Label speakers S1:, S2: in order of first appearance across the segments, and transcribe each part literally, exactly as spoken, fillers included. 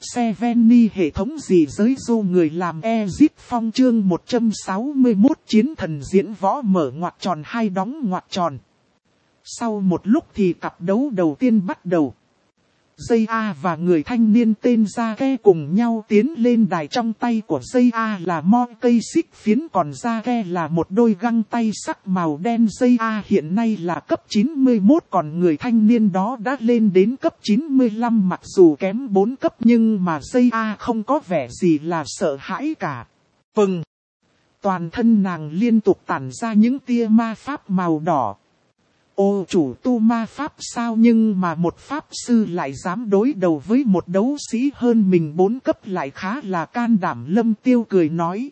S1: Seveni hệ thống gì giới du người làm Ezit Phong chương một trăm sáu mươi mốt chiến thần diễn võ mở ngoặc tròn hai đóng ngoặc tròn. Sau một lúc thì cặp đấu đầu tiên bắt đầu. Dây A và người thanh niên tên Zake cùng nhau tiến lên đài, trong tay của Dây A là mo cây xích phiến, còn Zake là một đôi găng tay sắc màu đen. Dây A hiện nay là cấp chín mươi mốt, còn người thanh niên đó đã lên đến cấp chín mươi lăm, mặc dù kém bốn cấp nhưng mà Dây A không có vẻ gì là sợ hãi cả. Vâng. Toàn thân nàng liên tục tản ra những tia ma pháp màu đỏ. Ô chủ tu ma pháp sao, nhưng mà một pháp sư lại dám đối đầu với một đấu sĩ hơn mình bốn cấp, lại khá là can đảm. Lâm Tiêu cười nói.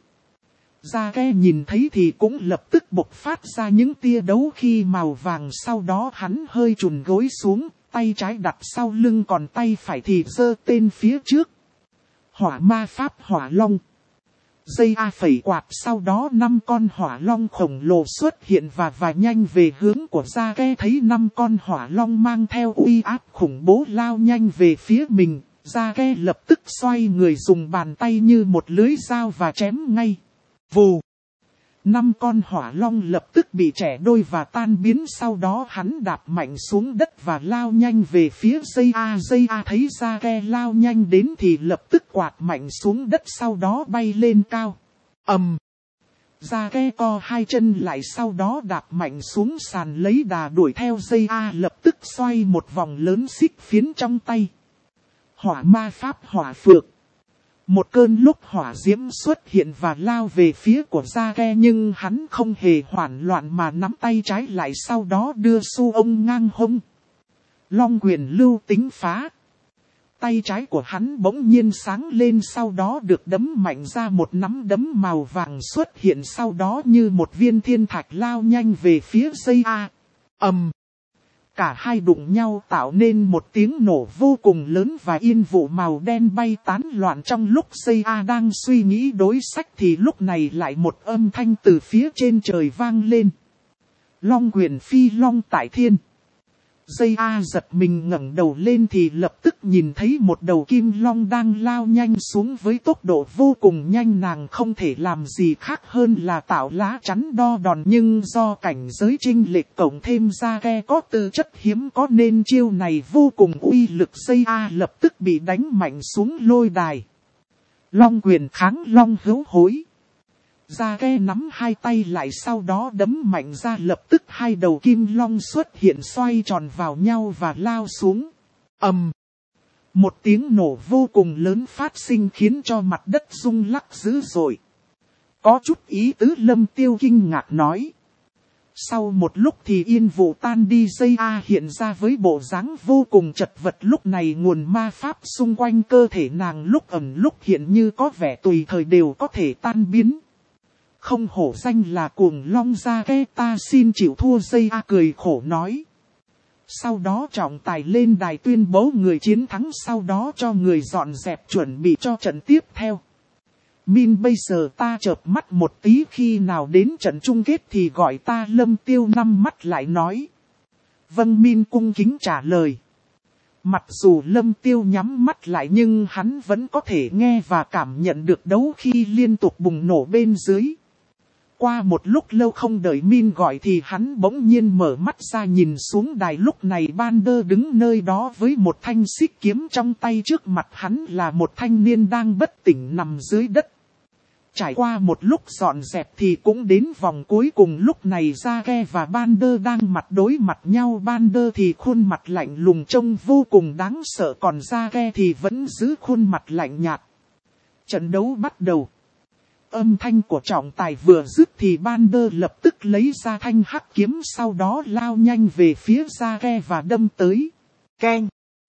S1: Zake nhìn thấy thì cũng lập tức bộc phát ra những tia đấu khí màu vàng, sau đó hắn hơi chùn gối xuống, tay trái đặt sau lưng còn tay phải thì giơ tên phía trước. Hỏa ma pháp hỏa long. Dây A phẩy quạt, sau đó năm con hỏa long khổng lồ xuất hiện và và nhanh về hướng của Zake. Thấy năm con hỏa long mang theo uy áp khủng bố lao nhanh về phía mình, Zake lập tức xoay người dùng bàn tay như một lưới dao và chém ngay. Vù! Năm con hỏa long lập tức bị chẻ đôi và tan biến, sau đó hắn đạp mạnh xuống đất và lao nhanh về phía Dây A. Dây A thấy Zake lao nhanh đến thì lập tức quạt mạnh xuống đất, sau đó bay lên cao. Ầm! Zake co hai chân lại, sau đó đạp mạnh xuống sàn lấy đà đuổi theo. Dây A lập tức xoay một vòng lớn xích phiến trong tay. Hỏa ma pháp hỏa phược. Một cơn lúc hỏa diễm xuất hiện và lao về phía của Zake, nhưng hắn không hề hoảng loạn mà nắm tay trái lại, sau đó đưa su ông ngang hông. Long quyền lưu tính phá. Tay trái của hắn bỗng nhiên sáng lên, sau đó được đấm mạnh ra, một nắm đấm màu vàng xuất hiện, sau đó như một viên thiên thạch lao nhanh về phía Dây A. Ầm! Cả hai đụng nhau tạo nên một tiếng nổ vô cùng lớn và yên vụ màu đen bay tán loạn. Trong lúc Dây A đang suy nghĩ đối sách thì lúc này lại một âm thanh từ phía trên trời vang lên. Long quyền phi long tại thiên. Dây A giật mình ngẩng đầu lên thì lập tức nhìn thấy một đầu kim long đang lao nhanh xuống với tốc độ vô cùng nhanh. Nàng không thể làm gì khác hơn là tạo lá chắn đo đòn, nhưng do cảnh giới chênh lệch cộng thêm Zake có tư chất hiếm có nên chiêu này vô cùng uy lực. Dây A lập tức bị đánh mạnh xuống lôi đài. Long quyền kháng long hữu hối. Zake nắm hai tay lại, sau đó đấm mạnh ra, lập tức hai đầu kim long xuất hiện xoay tròn vào nhau và lao xuống. Ầm! Một tiếng nổ vô cùng lớn phát sinh khiến cho mặt đất rung lắc dữ dội. Có chút ý tứ, Lâm Tiêu kinh ngạc nói. Sau một lúc thì yên vụ tan đi. Dây A hiện ra với bộ dáng vô cùng chật vật. Lúc này nguồn ma pháp xung quanh cơ thể nàng lúc ẩn lúc hiện như có vẻ tùy thời đều có thể tan biến. Không hổ danh là cuồng long Zake, ta xin chịu thua. Dây A cười khổ nói. Sau đó trọng tài lên đài tuyên bố người chiến thắng, sau đó cho người dọn dẹp chuẩn bị cho trận tiếp theo. Min, bây giờ ta chợp mắt một tí, khi nào đến trận chung kết thì gọi ta. Lâm Tiêu năm mắt lại nói. Vâng, Min cung kính trả lời. Mặc dù Lâm Tiêu nhắm mắt lại nhưng hắn vẫn có thể nghe và cảm nhận được đấu khí liên tục bùng nổ bên dưới. Qua một lúc lâu không đợi Min gọi thì hắn bỗng nhiên mở mắt ra nhìn xuống đài. Lúc này Bander đứng nơi đó với một thanh xích kiếm trong tay, trước mặt hắn là một thanh niên đang bất tỉnh nằm dưới đất. Trải qua một lúc dọn dẹp thì cũng đến vòng cuối cùng. Lúc này Zake và Bander đang mặt đối mặt nhau. Bander thì khuôn mặt lạnh lùng trông vô cùng đáng sợ, còn Zake thì vẫn giữ khuôn mặt lạnh nhạt. Trận đấu bắt đầu. Âm thanh của trọng tài vừa dứt thì Bander lập tức lấy ra thanh hắc kiếm, sau đó lao nhanh về phía Zake và đâm tới. Keng!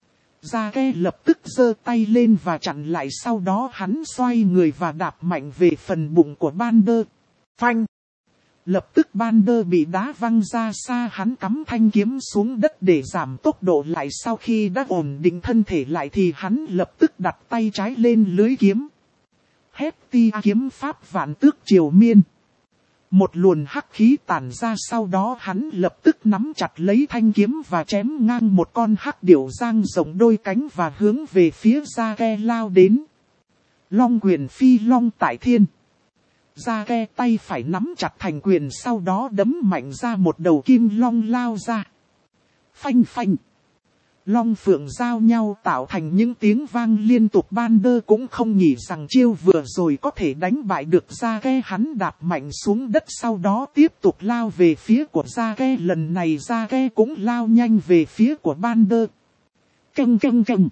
S1: Zake lập tức giơ tay lên và chặn lại, sau đó hắn xoay người và đạp mạnh về phần bụng của Bander. Phanh! Lập tức Bander bị đá văng ra xa, hắn cắm thanh kiếm xuống đất để giảm tốc độ lại. Sau khi đã ổn định thân thể lại thì hắn lập tức đặt tay trái lên lưới kiếm. Heptia kiếm pháp vạn tước triều miên. Một luồn hắc khí tản ra, sau đó hắn lập tức nắm chặt lấy thanh kiếm và chém ngang một con hắc điểu dang rộng đôi cánh và hướng về phía Ra-ke lao đến. Long quyền phi long tại thiên. Ra-ke tay phải nắm chặt thành quyền, sau đó đấm mạnh ra một đầu kim long lao ra. Phanh phanh. Long phượng giao nhau tạo thành những tiếng vang liên tục. Ban-đơ cũng không nghĩ rằng chiêu vừa rồi có thể đánh bại được Ra-ke. Hắn đạp mạnh xuống đất, sau đó tiếp tục lao về phía của Ra-ke. Lần này Ra-ke cũng lao nhanh về phía của Ban-đơ. Căng căng căng.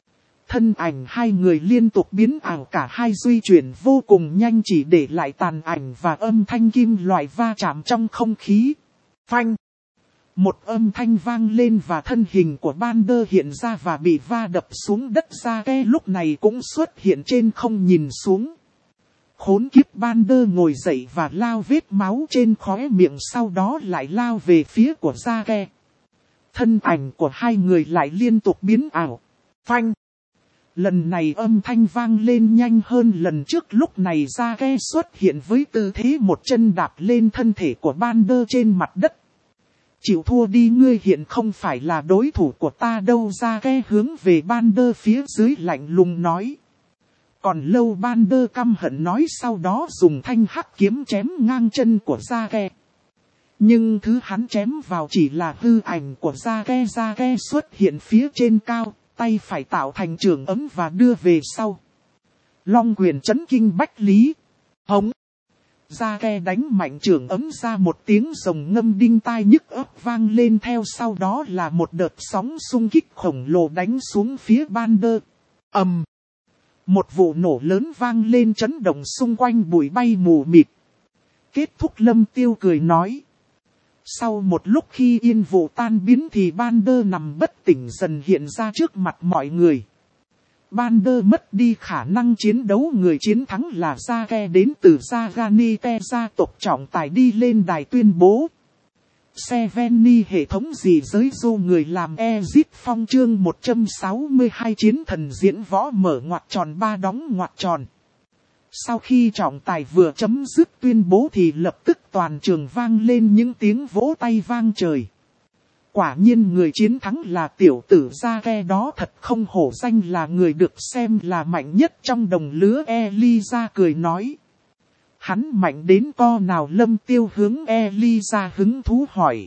S1: Thân ảnh hai người liên tục biến ảo, cả hai di chuyển vô cùng nhanh, chỉ để lại tàn ảnh và âm thanh kim loại va chạm trong không khí. Phanh. Một âm thanh vang lên và thân hình của Ban-đơ hiện ra và bị va đập xuống đất. Ra-ke lúc này cũng xuất hiện trên không nhìn xuống. Khốn kiếp, Ban-đơ ngồi dậy và lao vết máu trên khóe miệng, sau đó lại lao về phía của Ra-ke. Thân ảnh của hai người lại liên tục biến ảo. Phanh. Lần này âm thanh vang lên nhanh hơn lần trước. Lúc này Ra-ke xuất hiện với tư thế một chân đạp lên thân thể của Ban-đơ trên mặt đất. Chịu thua đi, ngươi hiện không phải là đối thủ của ta đâu. Ra-ke hướng về Ban-đơ phía dưới lạnh lùng nói. Còn lâu, Ban-đơ căm hận nói, sau đó dùng thanh hắc kiếm chém ngang chân của Ra-ke. Nhưng thứ hắn chém vào chỉ là hư ảnh của Ra-ke. Ra-ke xuất hiện phía trên cao, tay phải tạo thành trường ấm và đưa về sau. Long quyền chấn kinh bách lý. Hống. Ra-ke đánh mạnh trường ấm ra, một tiếng rồng ngâm đinh tai nhức óc vang lên, theo sau đó là một đợt sóng xung kích khổng lồ đánh xuống phía Ban-đơ. Ầm. Một vụ nổ lớn vang lên, chấn động xung quanh, bụi bay mù mịt. Kết thúc, Lâm Tiêu cười nói. Sau một lúc khi yên vụ tan biến thì Ban-đơ nằm bất tỉnh dần hiện ra trước mặt mọi người. Ban-đơ mất đi khả năng chiến đấu, người chiến thắng là Ra-ke đến từ Zaganite gia tộc trọng tài đi lên đài tuyên bố. Seveni hệ thống gì giới du người làm Exit Phong chương một trăm sáu mươi hai chiến thần diễn võ mở ngoặc tròn ba đóng ngoặc tròn. Sau khi trọng tài vừa chấm dứt tuyên bố thì lập tức toàn trường vang lên những tiếng vỗ tay vang trời. Quả nhiên người chiến thắng là tiểu tử Ra-ke đó, thật không hổ danh là người được xem là mạnh nhất trong đồng lứa. Eliza cười nói. Hắn mạnh đến co nào? Lâm Tiêu hướng Eliza hứng thú hỏi.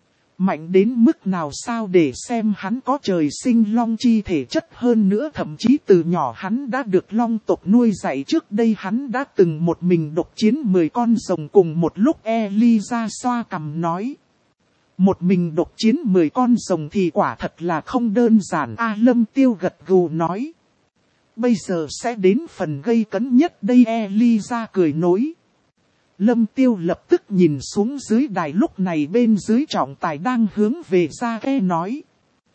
S1: Mạnh đến mức nào sao? Để xem, hắn có trời sinh long chi thể chất, hơn nữa thậm chí từ nhỏ hắn đã được long tộc nuôi dạy. Trước đây hắn đã từng một mình độc chiến mười con rồng cùng một lúc. Eliza xoa cằm nói. Một mình độc chiến mười con rồng thì quả thật là không đơn giản. A Lâm Tiêu gật gù nói. Bây giờ sẽ đến phần gây cấn nhất đây. Eliza cười nối. Lâm Tiêu lập tức nhìn xuống dưới đài, lúc này bên dưới trọng tài đang hướng về Ra-ke nói.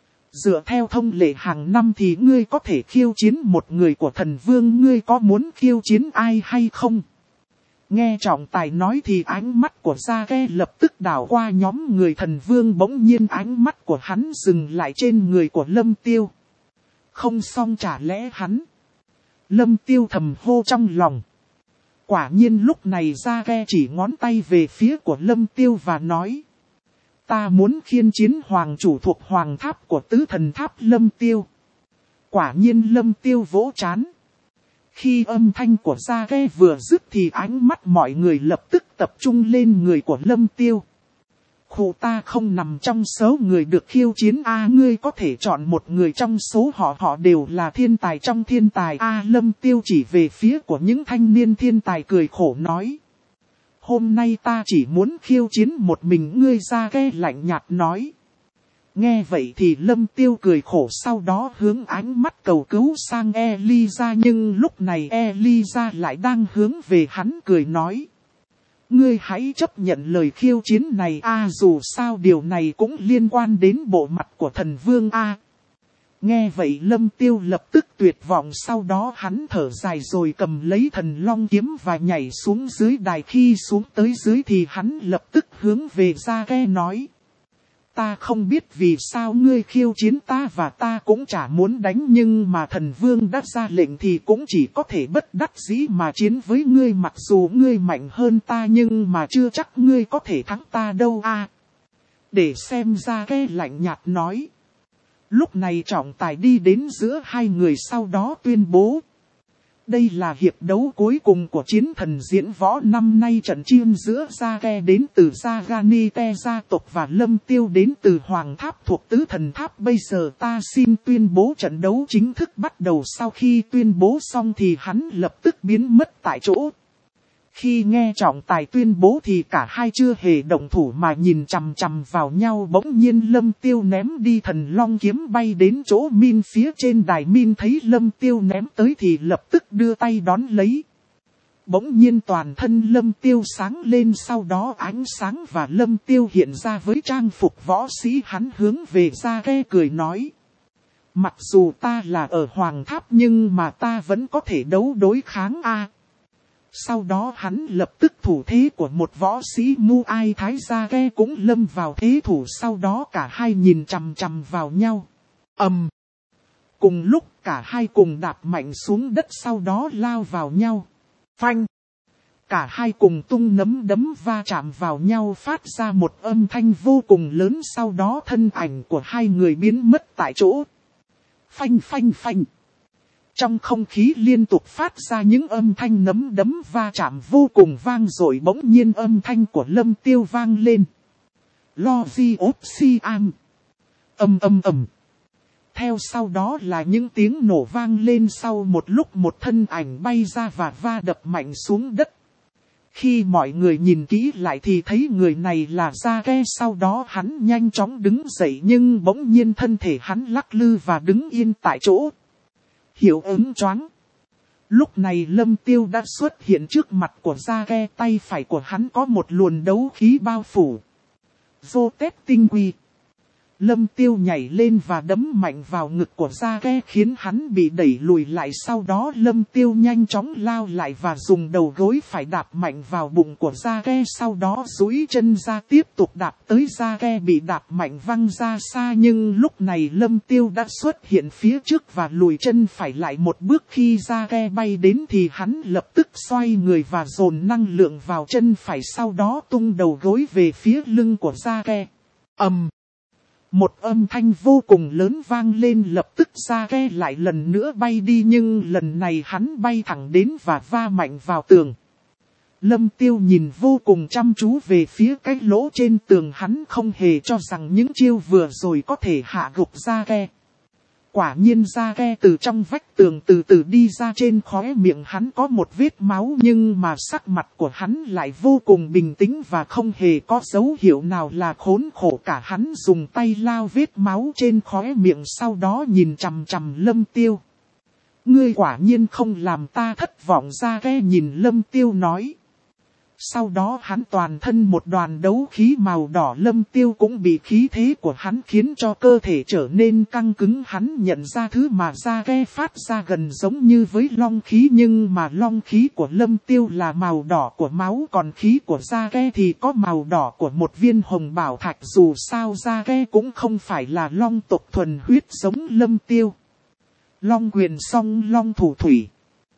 S1: Dựa theo thông lệ hàng năm thì ngươi có thể khiêu chiến một người của thần vương, ngươi có muốn khiêu chiến ai hay không? Nghe trọng tài nói thì ánh mắt của Ra-ke lập tức đảo qua nhóm người thần vương, bỗng nhiên ánh mắt của hắn dừng lại trên người của Lâm Tiêu. Không xong, chả lẽ hắn? Lâm Tiêu thầm hô trong lòng. Quả nhiên lúc này Ra-ke chỉ ngón tay về phía của Lâm Tiêu và nói. Ta muốn khiên chiến hoàng chủ thuộc hoàng tháp của tứ thần tháp Lâm Tiêu. Quả nhiên Lâm Tiêu vỗ trán. Khi âm thanh của Ra-ke vừa dứt thì ánh mắt mọi người lập tức tập trung lên người của Lâm Tiêu. Khổ, ta không nằm trong số người được khiêu chiến. A à, ngươi có thể chọn một người trong số họ, họ đều là thiên tài trong thiên tài. A à, Lâm Tiêu chỉ về phía của những thanh niên thiên tài cười khổ nói. Hôm nay ta chỉ muốn khiêu chiến một mình ngươi. Ra-ke lạnh nhạt nói. Nghe vậy thì Lâm Tiêu cười khổ, sau đó hướng ánh mắt cầu cứu sang Eliza, nhưng lúc này Eliza lại đang hướng về hắn cười nói. Ngươi hãy chấp nhận lời khiêu chiến này a à, dù sao điều này cũng liên quan đến bộ mặt của thần vương a. À. Nghe vậy Lâm Tiêu lập tức tuyệt vọng, sau đó hắn thở dài rồi cầm lấy thần long kiếm và nhảy xuống dưới đài. Khi xuống tới dưới thì hắn lập tức hướng về Ra-ke nói. ta không biết vì sao ngươi khiêu chiến ta và ta cũng chả muốn đánh, nhưng mà thần vương đã ra lệnh thì cũng chỉ có thể bất đắc dĩ mà chiến với ngươi, mặc dù ngươi mạnh hơn ta nhưng mà chưa chắc ngươi có thể thắng ta đâu a. À, để xem ra cái lạnh nhạt nói. Lúc này trọng tài đi đến giữa hai người sau đó tuyên bố. Đây là hiệp đấu cuối cùng của chiến thần diễn võ năm nay, trận chiên giữa Sage đến từ Saganite gia tộc và Lâm Tiêu đến từ Hoàng Tháp thuộc Tứ Thần Tháp. Bây giờ ta xin tuyên bố trận đấu chính thức bắt đầu. Sau khi tuyên bố xong thì hắn lập tức biến mất tại chỗ. Khi nghe trọng tài tuyên bố thì cả hai chưa hề động thủ mà nhìn chằm chằm vào nhau. Bỗng nhiên Lâm Tiêu ném đi thần long kiếm bay đến chỗ Min phía trên đài. Min thấy Lâm Tiêu ném tới thì lập tức đưa tay đón lấy. Bỗng nhiên toàn thân Lâm Tiêu sáng lên, sau đó ánh sáng và Lâm Tiêu hiện ra với trang phục võ sĩ. Hắn hướng về Sage cười nói. Mặc dù ta là ở Hoàng Tháp nhưng mà ta vẫn có thể đấu đối kháng a. À, sau đó hắn lập tức thủ thế của một võ sĩ Muay Thái. Sage cũng lâm vào thế thủ, sau đó cả hai nhìn chằm chằm vào nhau. ầm, um, cùng lúc cả hai cùng đạp mạnh xuống đất, sau đó lao vào nhau. Phanh, cả hai cùng tung nắm đấm va chạm vào nhau, phát ra một âm thanh vô cùng lớn, sau đó thân ảnh của hai người biến mất tại chỗ. Phanh phanh phanh. Trong không khí liên tục phát ra những âm thanh nắm đấm va chạm vô cùng vang dội. Bỗng nhiên âm thanh của Lâm Tiêu vang lên. Lo di ốp si am. Âm âm ầm. Theo sau đó là những tiếng nổ vang lên, sau một lúc một thân ảnh bay ra và va đập mạnh xuống đất. Khi mọi người nhìn kỹ lại thì thấy người này là Sage. Sau đó hắn nhanh chóng đứng dậy nhưng bỗng nhiên thân thể hắn lắc lư và đứng yên tại chỗ. Hiệu ứng choáng. Lúc này Lâm Tiêu đã xuất hiện trước mặt của Sage, tay phải của hắn có một luồng đấu khí bao phủ. Vô tết tinh quy. Lâm Tiêu nhảy lên và đấm mạnh vào ngực của Sage khiến hắn bị đẩy lùi lại. Sau đó Lâm Tiêu nhanh chóng lao lại và dùng đầu gối phải đạp mạnh vào bụng của Sage. Sau đó duỗi chân ra tiếp tục đạp tới. Sage bị đạp mạnh văng ra xa, nhưng lúc này Lâm Tiêu đã xuất hiện phía trước và lùi chân phải lại một bước. Khi Sage bay đến thì hắn lập tức xoay người và dồn năng lượng vào chân phải, sau đó tung đầu gối về phía lưng của Sage. ầm. Um. Một âm thanh vô cùng lớn vang lên, lập tức Sage lại lần nữa bay đi, nhưng lần này hắn bay thẳng đến và va mạnh vào tường. Lâm Tiêu nhìn vô cùng chăm chú về phía cái lỗ trên tường, hắn không hề cho rằng những chiêu vừa rồi có thể hạ gục Sage. Quả nhiên Sage từ trong vách tường từ từ đi ra, trên khóe miệng hắn có một vết máu nhưng mà sắc mặt của hắn lại vô cùng bình tĩnh và không hề có dấu hiệu nào là khốn khổ cả. Hắn dùng tay lao vết máu trên khóe miệng, sau đó nhìn chằm chằm Lâm Tiêu. Ngươi quả nhiên không làm ta thất vọng, Sage nhìn Lâm Tiêu nói. Sau đó hắn toàn thân một đoàn đấu khí màu đỏ. Lâm Tiêu cũng bị khí thế của hắn khiến cho cơ thể trở nên căng cứng. Hắn nhận ra thứ mà Sage phát ra gần giống như với long khí, nhưng mà long khí của Lâm Tiêu là màu đỏ của máu, còn khí của Sage thì có màu đỏ của một viên hồng bảo thạch. Dù sao Sage cũng không phải là long tộc thuần huyết giống Lâm Tiêu. Long quyền song long thủ thủy.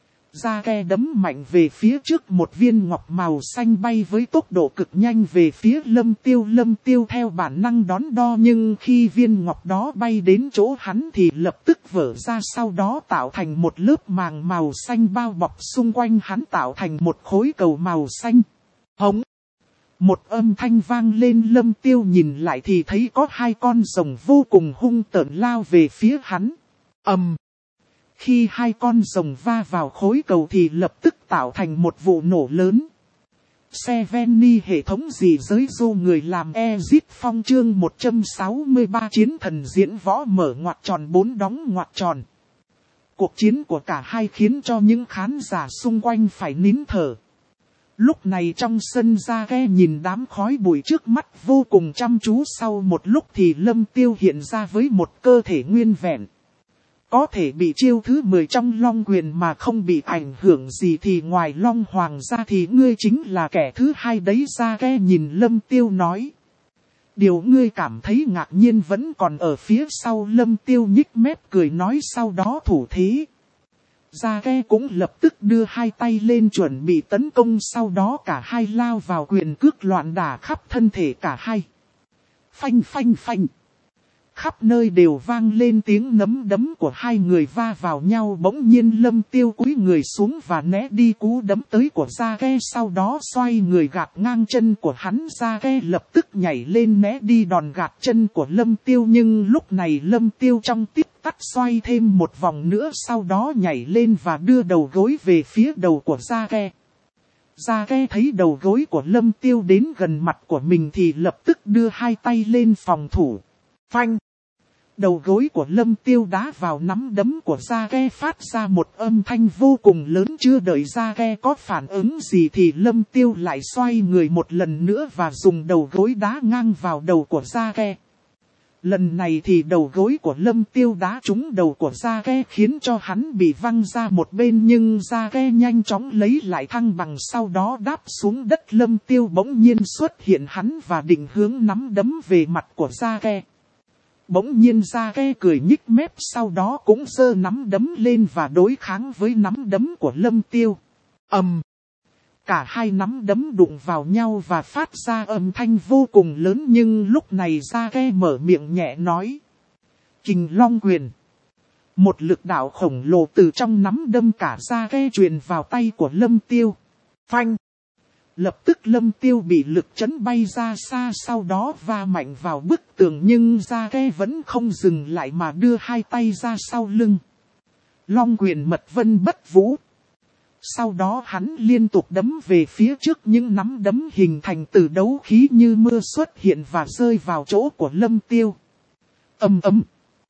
S1: Sage đấm mạnh về phía trước, một viên ngọc màu xanh bay với tốc độ cực nhanh về phía Lâm Tiêu. Lâm Tiêu theo bản năng đón đo, nhưng khi viên ngọc đó bay đến chỗ hắn thì lập tức vỡ ra, sau đó tạo thành một lớp màng màu xanh bao bọc xung quanh hắn, tạo thành một khối cầu màu xanh. Hống! Một âm thanh vang lên, Lâm Tiêu nhìn lại thì thấy có hai con rồng vô cùng hung tợn lao về phía hắn. ầm! Khi hai con rồng va vào khối cầu thì lập tức tạo thành một vụ nổ lớn. Seveni hệ thống gì giới du người làm Exit Phong chương một trăm sáu mươi ba chiến thần diễn võ mở ngoặc tròn bốn đóng ngoặc tròn. Cuộc chiến của cả hai khiến cho những khán giả xung quanh phải nín thở. Lúc này trong sân Sage nhìn đám khói bụi trước mắt vô cùng chăm chú, sau một lúc thì Lâm Tiêu hiện ra với một cơ thể nguyên vẹn. Có thể bị chiêu thứ mười trong Long Quyền mà không bị ảnh hưởng gì thì ngoài Long Hoàng ra thì ngươi chính là kẻ thứ hai đấy, Sage nhìn Lâm Tiêu nói. Điều ngươi cảm thấy ngạc nhiên vẫn còn ở phía sau. Lâm Tiêu nhích mép cười nói, sau đó thủ thế. Ra Ghe cũng lập tức đưa hai tay lên chuẩn bị tấn công, sau đó cả hai lao vào quyền cước loạn đả khắp thân thể cả hai. Phanh phanh phanh. Khắp nơi đều vang lên tiếng nắm đấm của hai người va vào nhau. Bỗng nhiên Lâm Tiêu cúi người xuống và né đi cú đấm tới của Ra Ghe, sau đó xoay người gạt ngang chân của hắn. Ra Ghe lập tức nhảy lên né đi đòn gạt chân của Lâm Tiêu, nhưng lúc này Lâm Tiêu trong tích tắc xoay thêm một vòng nữa, sau đó nhảy lên và đưa đầu gối về phía đầu của Ra Ghe. Ra Ghe thấy đầu gối của Lâm Tiêu đến gần mặt của mình thì lập tức đưa hai tay lên phòng thủ. Phanh! Đầu gối của Lâm Tiêu đá vào nắm đấm của Ra Ghe, phát ra một âm thanh vô cùng lớn. Chưa đợi Ra Ghe có phản ứng gì thì Lâm Tiêu lại xoay người một lần nữa và dùng đầu gối đá ngang vào đầu của Ra Ghe. Lần này thì đầu gối của Lâm Tiêu đá trúng đầu của Ra Ghe khiến cho hắn bị văng ra một bên, nhưng Ra Ghe nhanh chóng lấy lại thăng bằng, sau đó đáp xuống đất. Lâm Tiêu bỗng nhiên xuất hiện hắn và định hướng nắm đấm về mặt của Ra Ghe. Bỗng nhiên Ra Ghe cười nhích mép, sau đó cũng giơ nắm đấm lên và đối kháng với nắm đấm của Lâm Tiêu. Ầm! Cả hai nắm đấm đụng vào nhau và phát ra âm thanh vô cùng lớn, nhưng lúc này Ra Ghe mở miệng nhẹ nói. Kình Long Quyền. Một lực đạo khổng lồ từ trong nắm đâm cả Ra Ghe truyền vào tay của Lâm Tiêu. Phanh! Lập tức Lâm Tiêu bị lực chấn bay ra xa, sau đó va mạnh vào bức tường, nhưng Ra Ghe vẫn không dừng lại mà đưa hai tay ra sau lưng. Long Quyền Mật Vân Bất Vũ. Sau đó hắn liên tục đấm về phía trước, những nắm đấm hình thành từ đấu khí như mưa xuất hiện và rơi vào chỗ của Lâm Tiêu. Ầm ầm.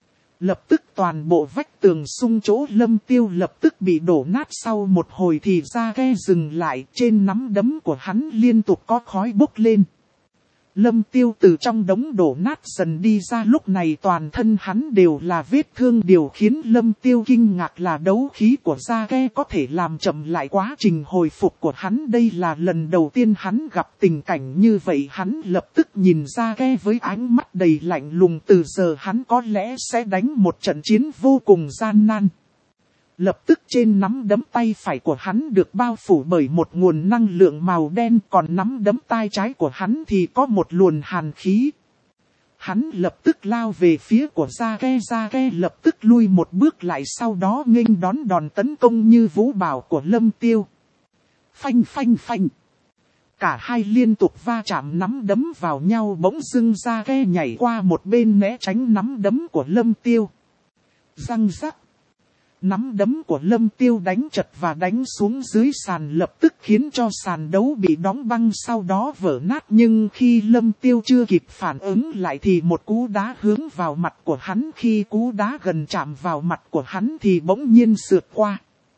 S1: Lập tức toàn bộ vách tường xung chỗ Lâm Tiêu lập tức bị đổ nát. Sau một hồi thì Ra Ghe dừng lại, trên nắm đấm của hắn liên tục có khói bốc lên. Lâm Tiêu từ trong đống đổ nát dần đi ra, lúc này toàn thân hắn đều là vết thương. Điều khiến Lâm Tiêu kinh ngạc là đấu khí của Ra Ghe có thể làm chậm lại quá trình hồi phục của hắn. Đây là lần đầu tiên hắn gặp tình cảnh như vậy. Hắn lập tức nhìn Ra Ghe với ánh mắt đầy lạnh lùng. Từ giờ hắn có lẽ sẽ đánh một trận chiến vô cùng gian nan. Lập tức trên nắm đấm tay phải của hắn được bao phủ bởi một nguồn năng lượng màu đen, còn nắm đấm tay trái của hắn thì có một luồng hàn khí. Hắn lập tức lao về phía của Ra Ghe. Ra Ghe lập tức lui một bước lại, sau đó nghênh đón đòn tấn công như vũ bão của Lâm Tiêu. Phanh phanh phanh. Cả hai liên tục va chạm nắm đấm vào nhau, bỗng dưng Ra Ghe nhảy qua một bên né tránh nắm đấm của Lâm Tiêu. Răng rắc. Nắm đấm của Lâm Tiêu đánh trật và đánh xuống dưới sàn, lập tức khiến cho sàn đấu bị đóng băng, sau đó vỡ nát. Nhưng khi Lâm Tiêu chưa kịp phản ứng lại thì một cú đá hướng vào mặt của hắn. Khi cú đá gần chạm vào mặt của hắn thì bỗng nhiên sượt qua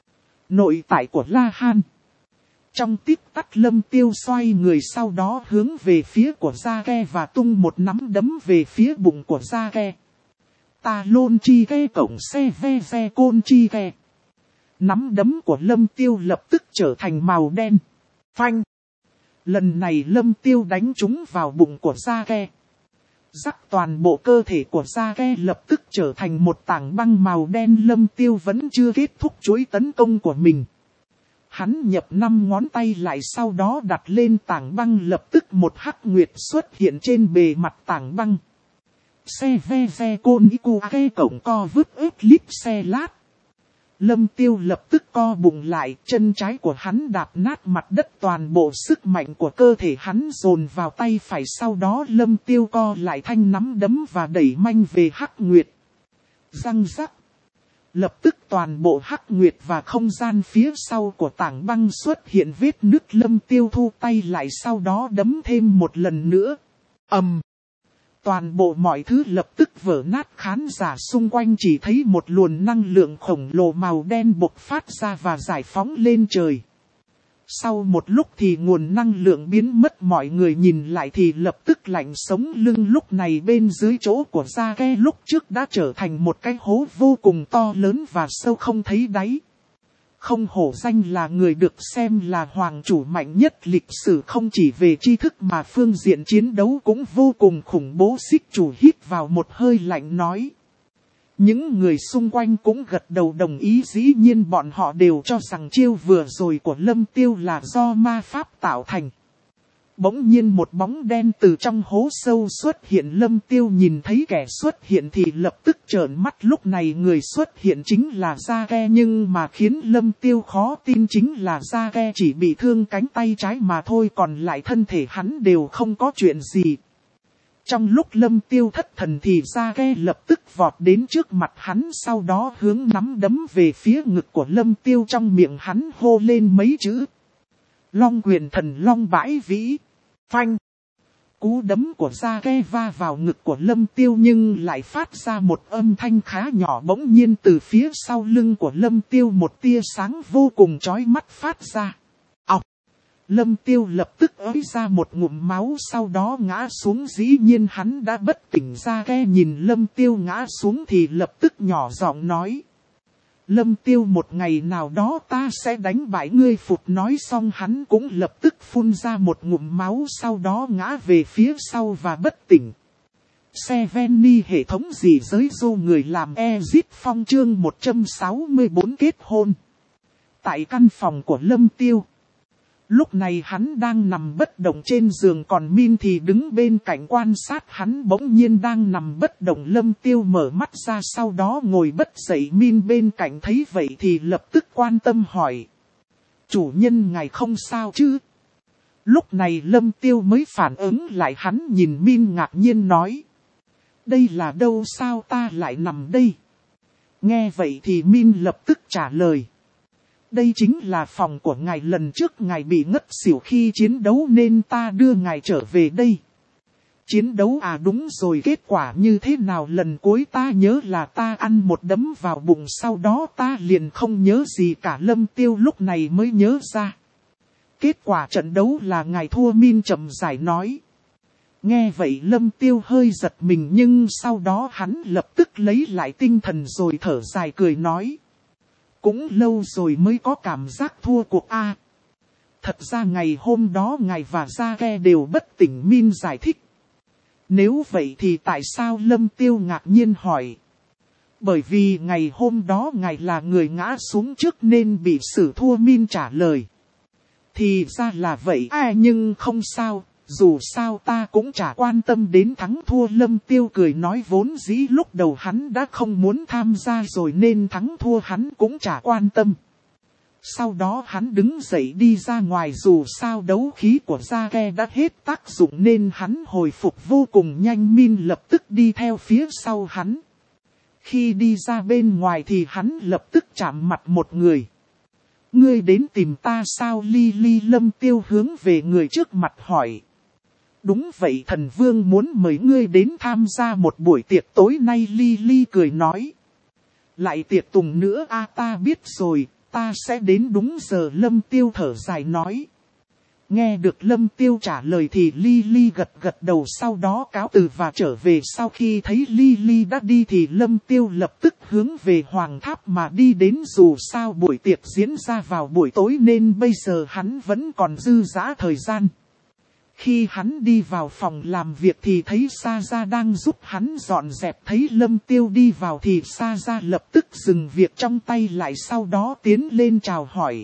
S1: nội tại của La Han. Trong tích tắc Lâm Tiêu xoay người, sau đó hướng về phía của Ra Ghe và tung một nắm đấm về phía bụng của Ra Ghe. Ta lôn chi ghe cộng xe ve ve côn chi ghe. Nắm đấm của Lâm Tiêu lập tức trở thành màu đen. Phanh. Lần này Lâm Tiêu đánh trúng vào bụng của Ra Ghe. Rắc toàn bộ cơ thể của Ra Ghe lập tức trở thành một tảng băng màu đen. Lâm Tiêu vẫn chưa kết thúc chuỗi tấn công của mình. Hắn nhập năm ngón tay lại, sau đó đặt lên tảng băng, lập tức một hắc nguyệt xuất hiện trên bề mặt tảng băng. Xe ve ve côn y cu ghe cổng co vứt ướp lít xe lát. Lâm Tiêu lập tức co bụng lại, chân trái của hắn đạp nát mặt đất, toàn bộ sức mạnh của cơ thể hắn dồn vào tay phải, sau đó Lâm Tiêu co lại thanh nắm đấm và đẩy manh về hắc nguyệt. Răng rắc. Lập tức toàn bộ hắc nguyệt và không gian phía sau của tảng băng xuất hiện vết nứt. Lâm Tiêu thu tay lại, sau đó đấm thêm một lần nữa. Ầm. Toàn bộ mọi thứ lập tức vỡ nát, khán giả xung quanh chỉ thấy một luồng năng lượng khổng lồ màu đen bộc phát ra và giải phóng lên trời. Sau một lúc thì nguồn năng lượng biến mất, mọi người nhìn lại thì lập tức lạnh sống lưng. Lúc này bên dưới chỗ của Ra Ghe lúc trước đã trở thành một cái hố vô cùng to lớn và sâu không thấy đáy. Không hổ danh là người được xem là hoàng chủ mạnh nhất lịch sử, không chỉ về tri thức mà phương diện chiến đấu cũng vô cùng khủng bố. Xích chủ hít vào một hơi lạnh nói. Những người xung quanh cũng gật đầu đồng ý, dĩ nhiên bọn họ đều cho rằng chiêu vừa rồi của Lâm Tiêu là do ma pháp tạo thành. Bỗng nhiên một bóng đen từ trong hố sâu xuất hiện, Lâm Tiêu nhìn thấy kẻ xuất hiện thì lập tức trợn mắt. Lúc này người xuất hiện chính là Ra-ke, nhưng mà khiến Lâm Tiêu khó tin chính là Ra-ke chỉ bị thương cánh tay trái mà thôi, còn lại thân thể hắn đều không có chuyện gì. Trong lúc Lâm Tiêu thất thần thì Ra-ke lập tức vọt đến trước mặt hắn, sau đó hướng nắm đấm về phía ngực của Lâm Tiêu, trong miệng hắn hô lên mấy chữ. Long quyền thần long bãi vĩ. Phanh. Cú đấm của Ra-ke va vào ngực của Lâm Tiêu nhưng lại phát ra một âm thanh khá nhỏ. Bỗng nhiên từ phía sau lưng của Lâm Tiêu một tia sáng vô cùng chói mắt phát ra. Ọc. Lâm Tiêu lập tức ới ra một ngụm máu, sau đó ngã xuống. Dĩ nhiên hắn đã bất tỉnh. Ra-ke nhìn Lâm Tiêu ngã xuống thì lập tức nhỏ giọng nói. Lâm Tiêu, một ngày nào đó ta sẽ đánh bại ngươi. Phục nói xong hắn cũng lập tức phun ra một ngụm máu, sau đó ngã về phía sau và bất tỉnh. Seveni hệ thống gì giới dô người làm Exit Phong chương một trăm sáu mươi tư kết hôn. Tại căn phòng của Lâm Tiêu. Lúc này hắn đang nằm bất động trên giường, còn Min thì đứng bên cạnh quan sát hắn. Bỗng nhiên đang nằm bất động Lâm Tiêu mở mắt ra, sau đó ngồi bất dậy. Min bên cạnh thấy vậy thì lập tức quan tâm hỏi. Chủ nhân ngài không sao chứ? Lúc này Lâm Tiêu mới phản ứng lại, hắn nhìn Min ngạc nhiên nói. Đây là đâu, sao ta lại nằm đây? Nghe vậy thì Min lập tức trả lời. Đây chính là phòng của ngài, lần trước ngài bị ngất xỉu khi chiến đấu nên ta đưa ngài trở về đây. Chiến đấu à, đúng rồi, kết quả như thế nào? Lần cuối ta nhớ là ta ăn một đấm vào bụng, sau đó ta liền không nhớ gì cả. Lâm Tiêu lúc này mới nhớ ra. Kết quả trận đấu là ngài thua, Min chậm rãi nói. Nghe vậy Lâm Tiêu hơi giật mình, nhưng sau đó hắn lập tức lấy lại tinh thần rồi thở dài cười nói. Cũng lâu rồi mới có cảm giác thua cuộc a. Thật ra ngày hôm đó ngài và Ra-ke đều bất tỉnh, Min giải thích. Nếu vậy thì tại sao? Lâm Tiêu ngạc nhiên hỏi. Bởi vì ngày hôm đó ngài là người ngã xuống trước nên bị xử thua, Min trả lời. Thì ra là vậy à, nhưng không sao. Dù sao ta cũng chả quan tâm đến thắng thua. Lâm Tiêu cười nói, vốn dĩ lúc đầu hắn đã không muốn tham gia rồi nên thắng thua hắn cũng chả quan tâm. Sau đó hắn đứng dậy đi ra ngoài, dù sao đấu khí của Ra-ke đã hết tác dụng nên hắn hồi phục vô cùng nhanh. Min lập tức đi theo phía sau hắn. Khi đi ra bên ngoài thì hắn lập tức chạm mặt một người. Ngươi đến tìm ta sao Lily? Lâm Tiêu hướng về người trước mặt hỏi. Đúng vậy, thần vương muốn mời ngươi đến tham gia một buổi tiệc tối nay, Lily cười nói. Lại tiệc tùng nữa a? À, ta biết rồi, ta sẽ đến đúng giờ. Lâm Tiêu thở dài nói. Nghe được Lâm Tiêu trả lời thì Lily gật gật đầu, sau đó cáo từ và trở về. Sau khi thấy Lily đã đi thì Lâm Tiêu lập tức hướng về Hoàng Tháp mà đi đến. Dù sao buổi tiệc diễn ra vào buổi tối nên bây giờ hắn vẫn còn dư dả thời gian. Khi hắn đi vào phòng làm việc thì thấy Sa Gia đang giúp hắn dọn dẹp. Thấy Lâm Tiêu đi vào thì Sa Gia lập tức dừng việc trong tay lại, sau đó tiến lên chào hỏi.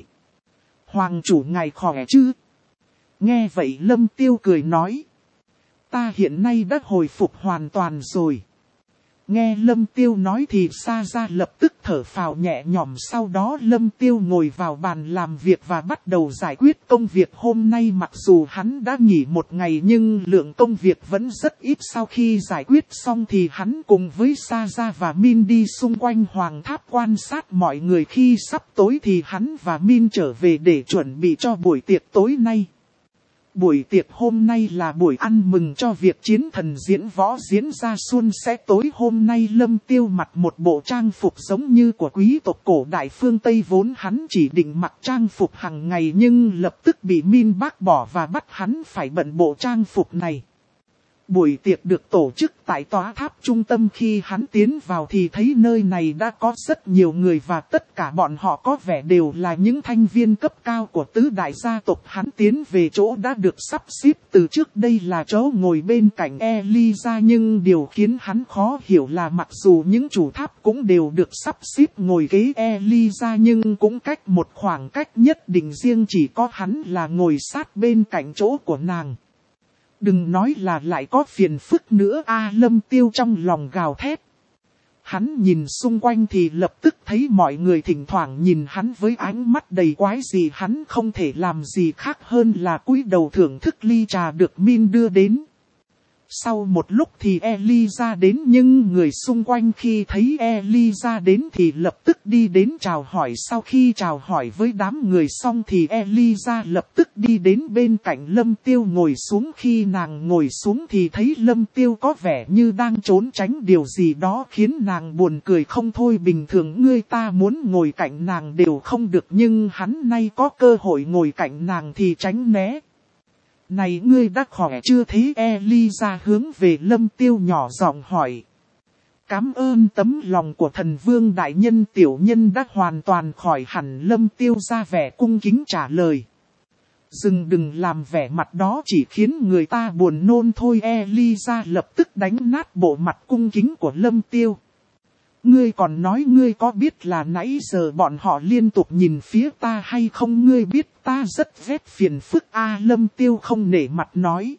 S1: Hoàng chủ ngài khỏe chứ? Nghe vậy Lâm Tiêu cười nói. Ta hiện nay đã hồi phục hoàn toàn rồi. Nghe Lâm Tiêu nói thì Sa Gia lập tức thở phào nhẹ nhõm. Sau đó Lâm Tiêu ngồi vào bàn làm việc và bắt đầu giải quyết công việc. Hôm nay mặc dù hắn đã nghỉ một ngày nhưng lượng công việc vẫn rất ít. Sau khi giải quyết xong thì hắn cùng với Sa Gia và Min đi xung quanh Hoàng Tháp quan sát mọi người. Khi sắp tối thì hắn và Min trở về để chuẩn bị cho buổi tiệc tối nay. Buổi tiệc hôm nay là buổi ăn mừng cho việc chiến thần diễn võ diễn ra suôn sẻ. Tối hôm nay Lâm Tiêu mặc một bộ trang phục giống như của quý tộc cổ đại phương Tây. Vốn hắn chỉ định mặc trang phục hàng ngày nhưng lập tức bị Min bác bỏ và bắt hắn phải bận bộ trang phục này. Buổi tiệc được tổ chức tại tòa tháp trung tâm, khi hắn tiến vào thì thấy nơi này đã có rất nhiều người và tất cả bọn họ có vẻ đều là những thành viên cấp cao của tứ đại gia tộc. Hắn tiến về chỗ đã được sắp xếp từ trước đây là chỗ ngồi bên cạnh Eliza, nhưng điều khiến hắn khó hiểu là mặc dù những chủ tháp cũng đều được sắp xếp ngồi kế Eliza nhưng cũng cách một khoảng cách nhất định, riêng chỉ có hắn là ngồi sát bên cạnh chỗ của nàng. Đừng nói là lại có phiền phức nữa a, Lâm Tiêu trong lòng gào thét. Hắn nhìn xung quanh thì lập tức thấy mọi người thỉnh thoảng nhìn hắn với ánh mắt đầy quái dị, hắn không thể làm gì khác hơn là cúi đầu thưởng thức ly trà được Min đưa đến. Sau một lúc thì Eliza đến, nhưng người xung quanh khi thấy Eliza đến thì lập tức đi đến chào hỏi. Sau khi chào hỏi với đám người xong thì Eliza lập tức đi đến bên cạnh Lâm Tiêu ngồi xuống. Khi nàng ngồi xuống thì thấy Lâm Tiêu có vẻ như đang trốn tránh điều gì đó, khiến nàng buồn cười không thôi. Bình thường người ta muốn ngồi cạnh nàng đều không được, nhưng hắn nay có cơ hội ngồi cạnh nàng thì tránh né. Này ngươi đã khỏe chưa thế? Eliza hướng về Lâm Tiêu nhỏ giọng hỏi. Cảm ơn tấm lòng của thần vương đại nhân, tiểu nhân đã hoàn toàn khỏi hẳn. Lâm Tiêu ra vẻ cung kính trả lời. Dừng, đừng làm vẻ mặt đó chỉ khiến người ta buồn nôn thôi. Eliza lập tức đánh nát bộ mặt cung kính của Lâm Tiêu. Ngươi còn nói ngươi có biết là nãy giờ bọn họ liên tục nhìn phía ta hay không? Ngươi biết ta rất ghét phiền phức a. À, Lâm Tiêu không nể mặt nói.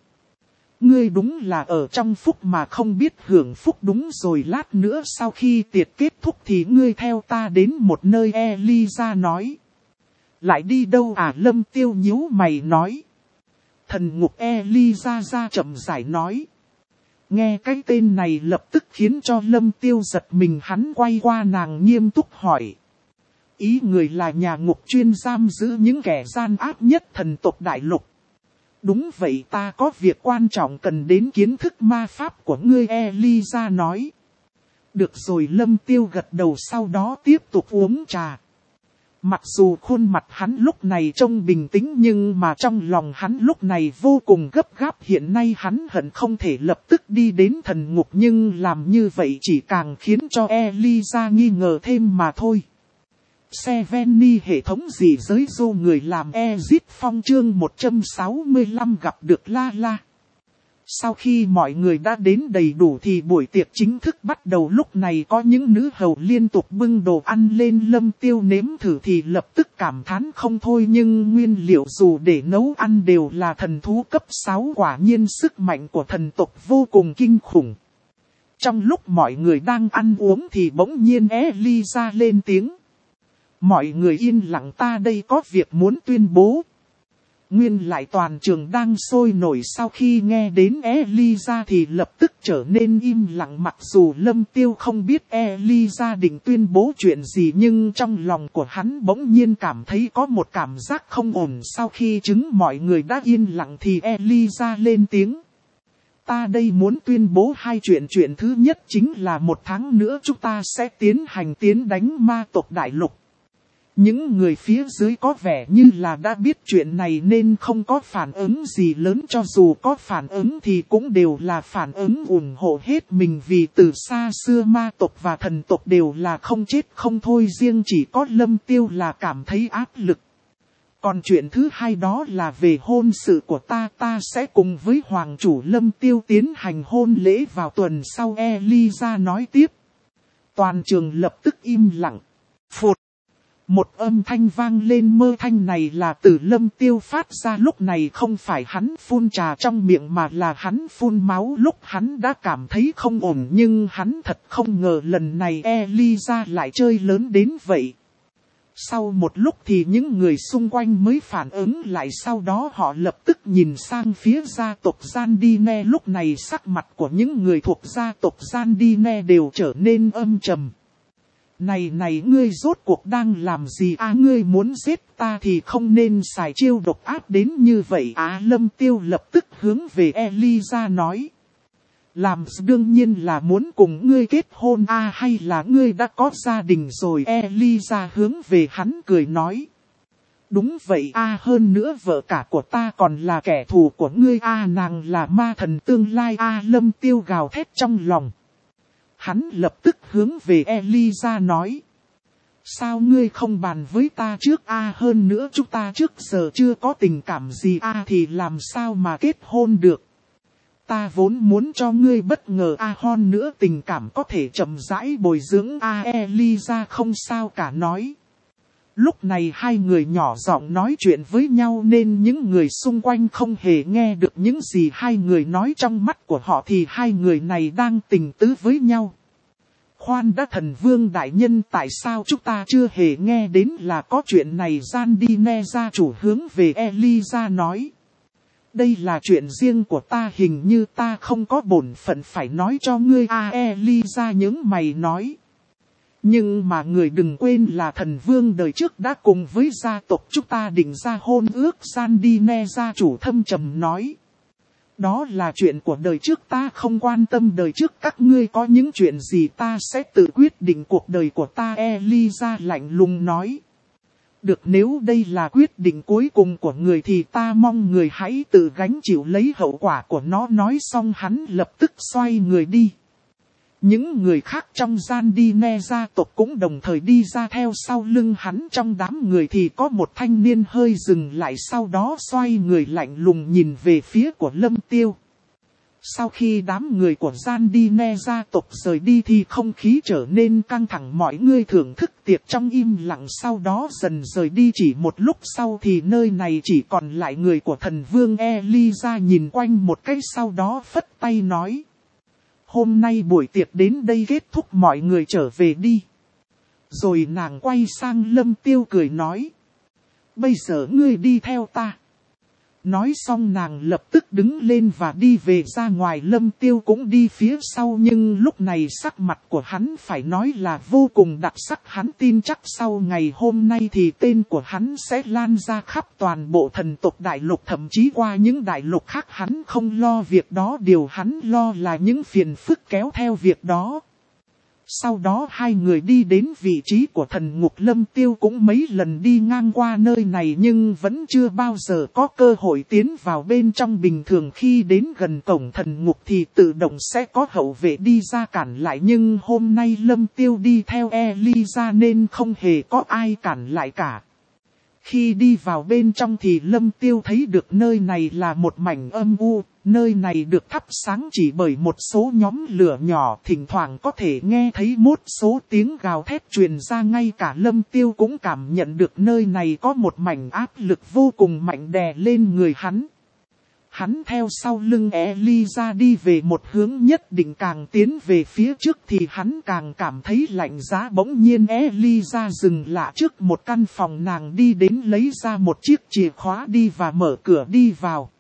S1: Ngươi đúng là ở trong phúc mà không biết hưởng phúc. Đúng rồi, lát nữa sau khi tiệc kết thúc thì ngươi theo ta đến một nơi. Eliza nói. Lại đi đâu à? Lâm Tiêu nhíu mày nói. Thần ngục. Eliza ra chậm rãi nói. Nghe cái tên này lập tức khiến cho Lâm Tiêu giật mình, hắn quay qua nàng nghiêm túc hỏi. Ý người là nhà ngục chuyên giam giữ những kẻ gian ác nhất thần tộc đại lục. Đúng vậy, ta có việc quan trọng cần đến kiến thức ma pháp của ngươi. Eliza nói. Được rồi, Lâm Tiêu gật đầu, sau đó tiếp tục uống trà. Mặc dù khuôn mặt hắn lúc này trông bình tĩnh nhưng mà trong lòng hắn lúc này vô cùng gấp gáp. Hiện nay hắn hận không thể lập tức đi đến thần ngục, nhưng làm như vậy chỉ càng khiến cho Eliza nghi ngờ thêm mà thôi. Seveni hệ thống gì giới du người làm Exit Phong chương một trăm sáu mươi lăm gặp được La La. Sau khi mọi người đã đến đầy đủ thì buổi tiệc chính thức bắt đầu. Lúc này có những nữ hầu liên tục bưng đồ ăn lên. Lâm Tiêu nếm thử thì lập tức cảm thán không thôi, nhưng nguyên liệu dù để nấu ăn đều là thần thú cấp sáu, quả nhiên sức mạnh của thần tộc vô cùng kinh khủng. Trong lúc mọi người đang ăn uống thì bỗng nhiên Eliza lên tiếng. Mọi người yên lặng, ta đây có việc muốn tuyên bố. Nguyên lại toàn trường đang sôi nổi, sau khi nghe đến Eliza thì lập tức trở nên im lặng. Mặc dù Lâm Tiêu không biết Eliza định tuyên bố chuyện gì, nhưng trong lòng của hắn bỗng nhiên cảm thấy có một cảm giác không ổn. Sau khi chứng mọi người đã yên lặng thì Eliza lên tiếng. Ta đây muốn tuyên bố hai chuyện. Chuyện thứ nhất chính là một tháng nữa chúng ta sẽ tiến hành tiến đánh ma tộc đại lục. Những người phía dưới có vẻ như là đã biết chuyện này nên không có phản ứng gì lớn, cho dù có phản ứng thì cũng đều là phản ứng ủng hộ hết mình, vì từ xa xưa ma tộc và thần tộc đều là không chết không thôi, riêng chỉ có Lâm Tiêu là cảm thấy áp lực. Còn chuyện thứ hai đó là về hôn sự của ta, ta sẽ cùng với Hoàng chủ Lâm Tiêu tiến hành hôn lễ vào tuần sau. Eliza nói tiếp. Toàn trường lập tức im lặng. Phụt. Một âm thanh vang lên, mơ thanh này là từ Lâm Tiêu phát ra. Lúc này không phải hắn phun trà trong miệng mà là hắn phun máu. Lúc hắn đã cảm thấy không ổn, nhưng hắn thật không ngờ lần này Eliza lại chơi lớn đến vậy. Sau một lúc thì những người xung quanh mới phản ứng lại, sau đó họ lập tức nhìn sang phía gia tộc Giandine. Lúc này sắc mặt của những người thuộc gia tộc Giandine đều trở nên âm trầm. Này này, ngươi rốt cuộc đang làm gì à? Ngươi muốn giết ta thì không nên xài chiêu độc ác đến như vậy à? Lâm Tiêu lập tức hướng về Eliza nói. Làm đương nhiên là muốn cùng ngươi kết hôn à, hay là ngươi đã có gia đình rồi? Eliza hướng về hắn cười nói. Đúng vậy a, hơn nữa vợ cả của ta còn là kẻ thù của ngươi a, nàng là ma thần tương lai a. Lâm Tiêu gào thét trong lòng. Hắn lập tức hướng về Eliza nói. Sao ngươi không bàn với ta trước a, hơn nữa chúng ta trước giờ chưa có tình cảm gì a thì làm sao mà kết hôn được. Ta vốn muốn cho ngươi bất ngờ a, hon nữa tình cảm có thể chậm rãi bồi dưỡng a. Eliza không sao cả nói. Lúc này hai người nhỏ giọng nói chuyện với nhau nên những người xung quanh không hề nghe được những gì hai người nói, trong mắt của họ thì hai người này đang tình tứ với nhau. Khoan đã, thần vương đại nhân, tại sao chúng ta chưa hề nghe đến là có chuyện này? Giandine gia chủ hướng về Eliza nói. Đây là chuyện riêng của ta, hình như ta không có bổn phận phải nói cho ngươi a. Eliza những mày nói. Nhưng mà người đừng quên là thần vương đời trước đã cùng với gia tộc chúng ta định ra hôn ước. Giandine gia chủ thâm trầm nói. Đó là chuyện của đời trước, ta không quan tâm đời trước các ngươi có những chuyện gì, ta sẽ tự quyết định cuộc đời của ta. Eliza lạnh lùng nói. Được, nếu đây là quyết định cuối cùng của người thì ta mong người hãy tự gánh chịu lấy hậu quả của nó. Nói xong hắn lập tức xoay người đi. Những người khác trong Giandine gia tộc cũng đồng thời đi ra theo sau lưng hắn. Trong đám người thì có một thanh niên hơi dừng lại, sau đó xoay người lạnh lùng nhìn về phía của Lâm Tiêu. Sau khi đám người của Giandine gia tộc rời đi thì không khí trở nên căng thẳng, mọi người thưởng thức tiệc trong im lặng, sau đó dần rời đi. Chỉ một lúc sau thì nơi này chỉ còn lại người của thần vương. Eliza nhìn quanh một cái sau đó phất tay nói. Hôm nay buổi tiệc đến đây kết thúc, mọi người trở về đi. Rồi nàng quay sang Lâm Tiêu cười nói. Bây giờ ngươi đi theo ta. Nói xong nàng lập tức đứng lên và đi về ra ngoài. Lâm Tiêu cũng đi phía sau, nhưng lúc này sắc mặt của hắn phải nói là vô cùng đặc sắc. Hắn tin chắc sau ngày hôm nay thì tên của hắn sẽ lan ra khắp toàn bộ thần tộc đại lục, thậm chí qua những đại lục khác. Hắn không lo việc đó, điều hắn lo là những phiền phức kéo theo việc đó. Sau đó hai người đi đến vị trí của thần ngục. Lâm Tiêu cũng mấy lần đi ngang qua nơi này nhưng vẫn chưa bao giờ có cơ hội tiến vào bên trong. Bình thường khi đến gần cổng thần ngục thì tự động sẽ có hậu vệ đi ra cản lại, nhưng hôm nay Lâm Tiêu đi theo Eliza nên không hề có ai cản lại cả. Khi đi vào bên trong thì Lâm Tiêu thấy được nơi này là một mảnh âm u, nơi này được thắp sáng chỉ bởi một số nhóm lửa nhỏ, thỉnh thoảng có thể nghe thấy một số tiếng gào thét truyền ra. Ngay cả Lâm Tiêu cũng cảm nhận được nơi này có một mảnh áp lực vô cùng mạnh đè lên người hắn. Hắn theo sau lưng Eliza đi về một hướng nhất định, càng tiến về phía trước thì hắn càng cảm thấy lạnh giá. Bỗng nhiên Eliza dừng lại trước một căn phòng, nàng đi đến lấy ra một chiếc chìa khóa đi và mở cửa đi vào.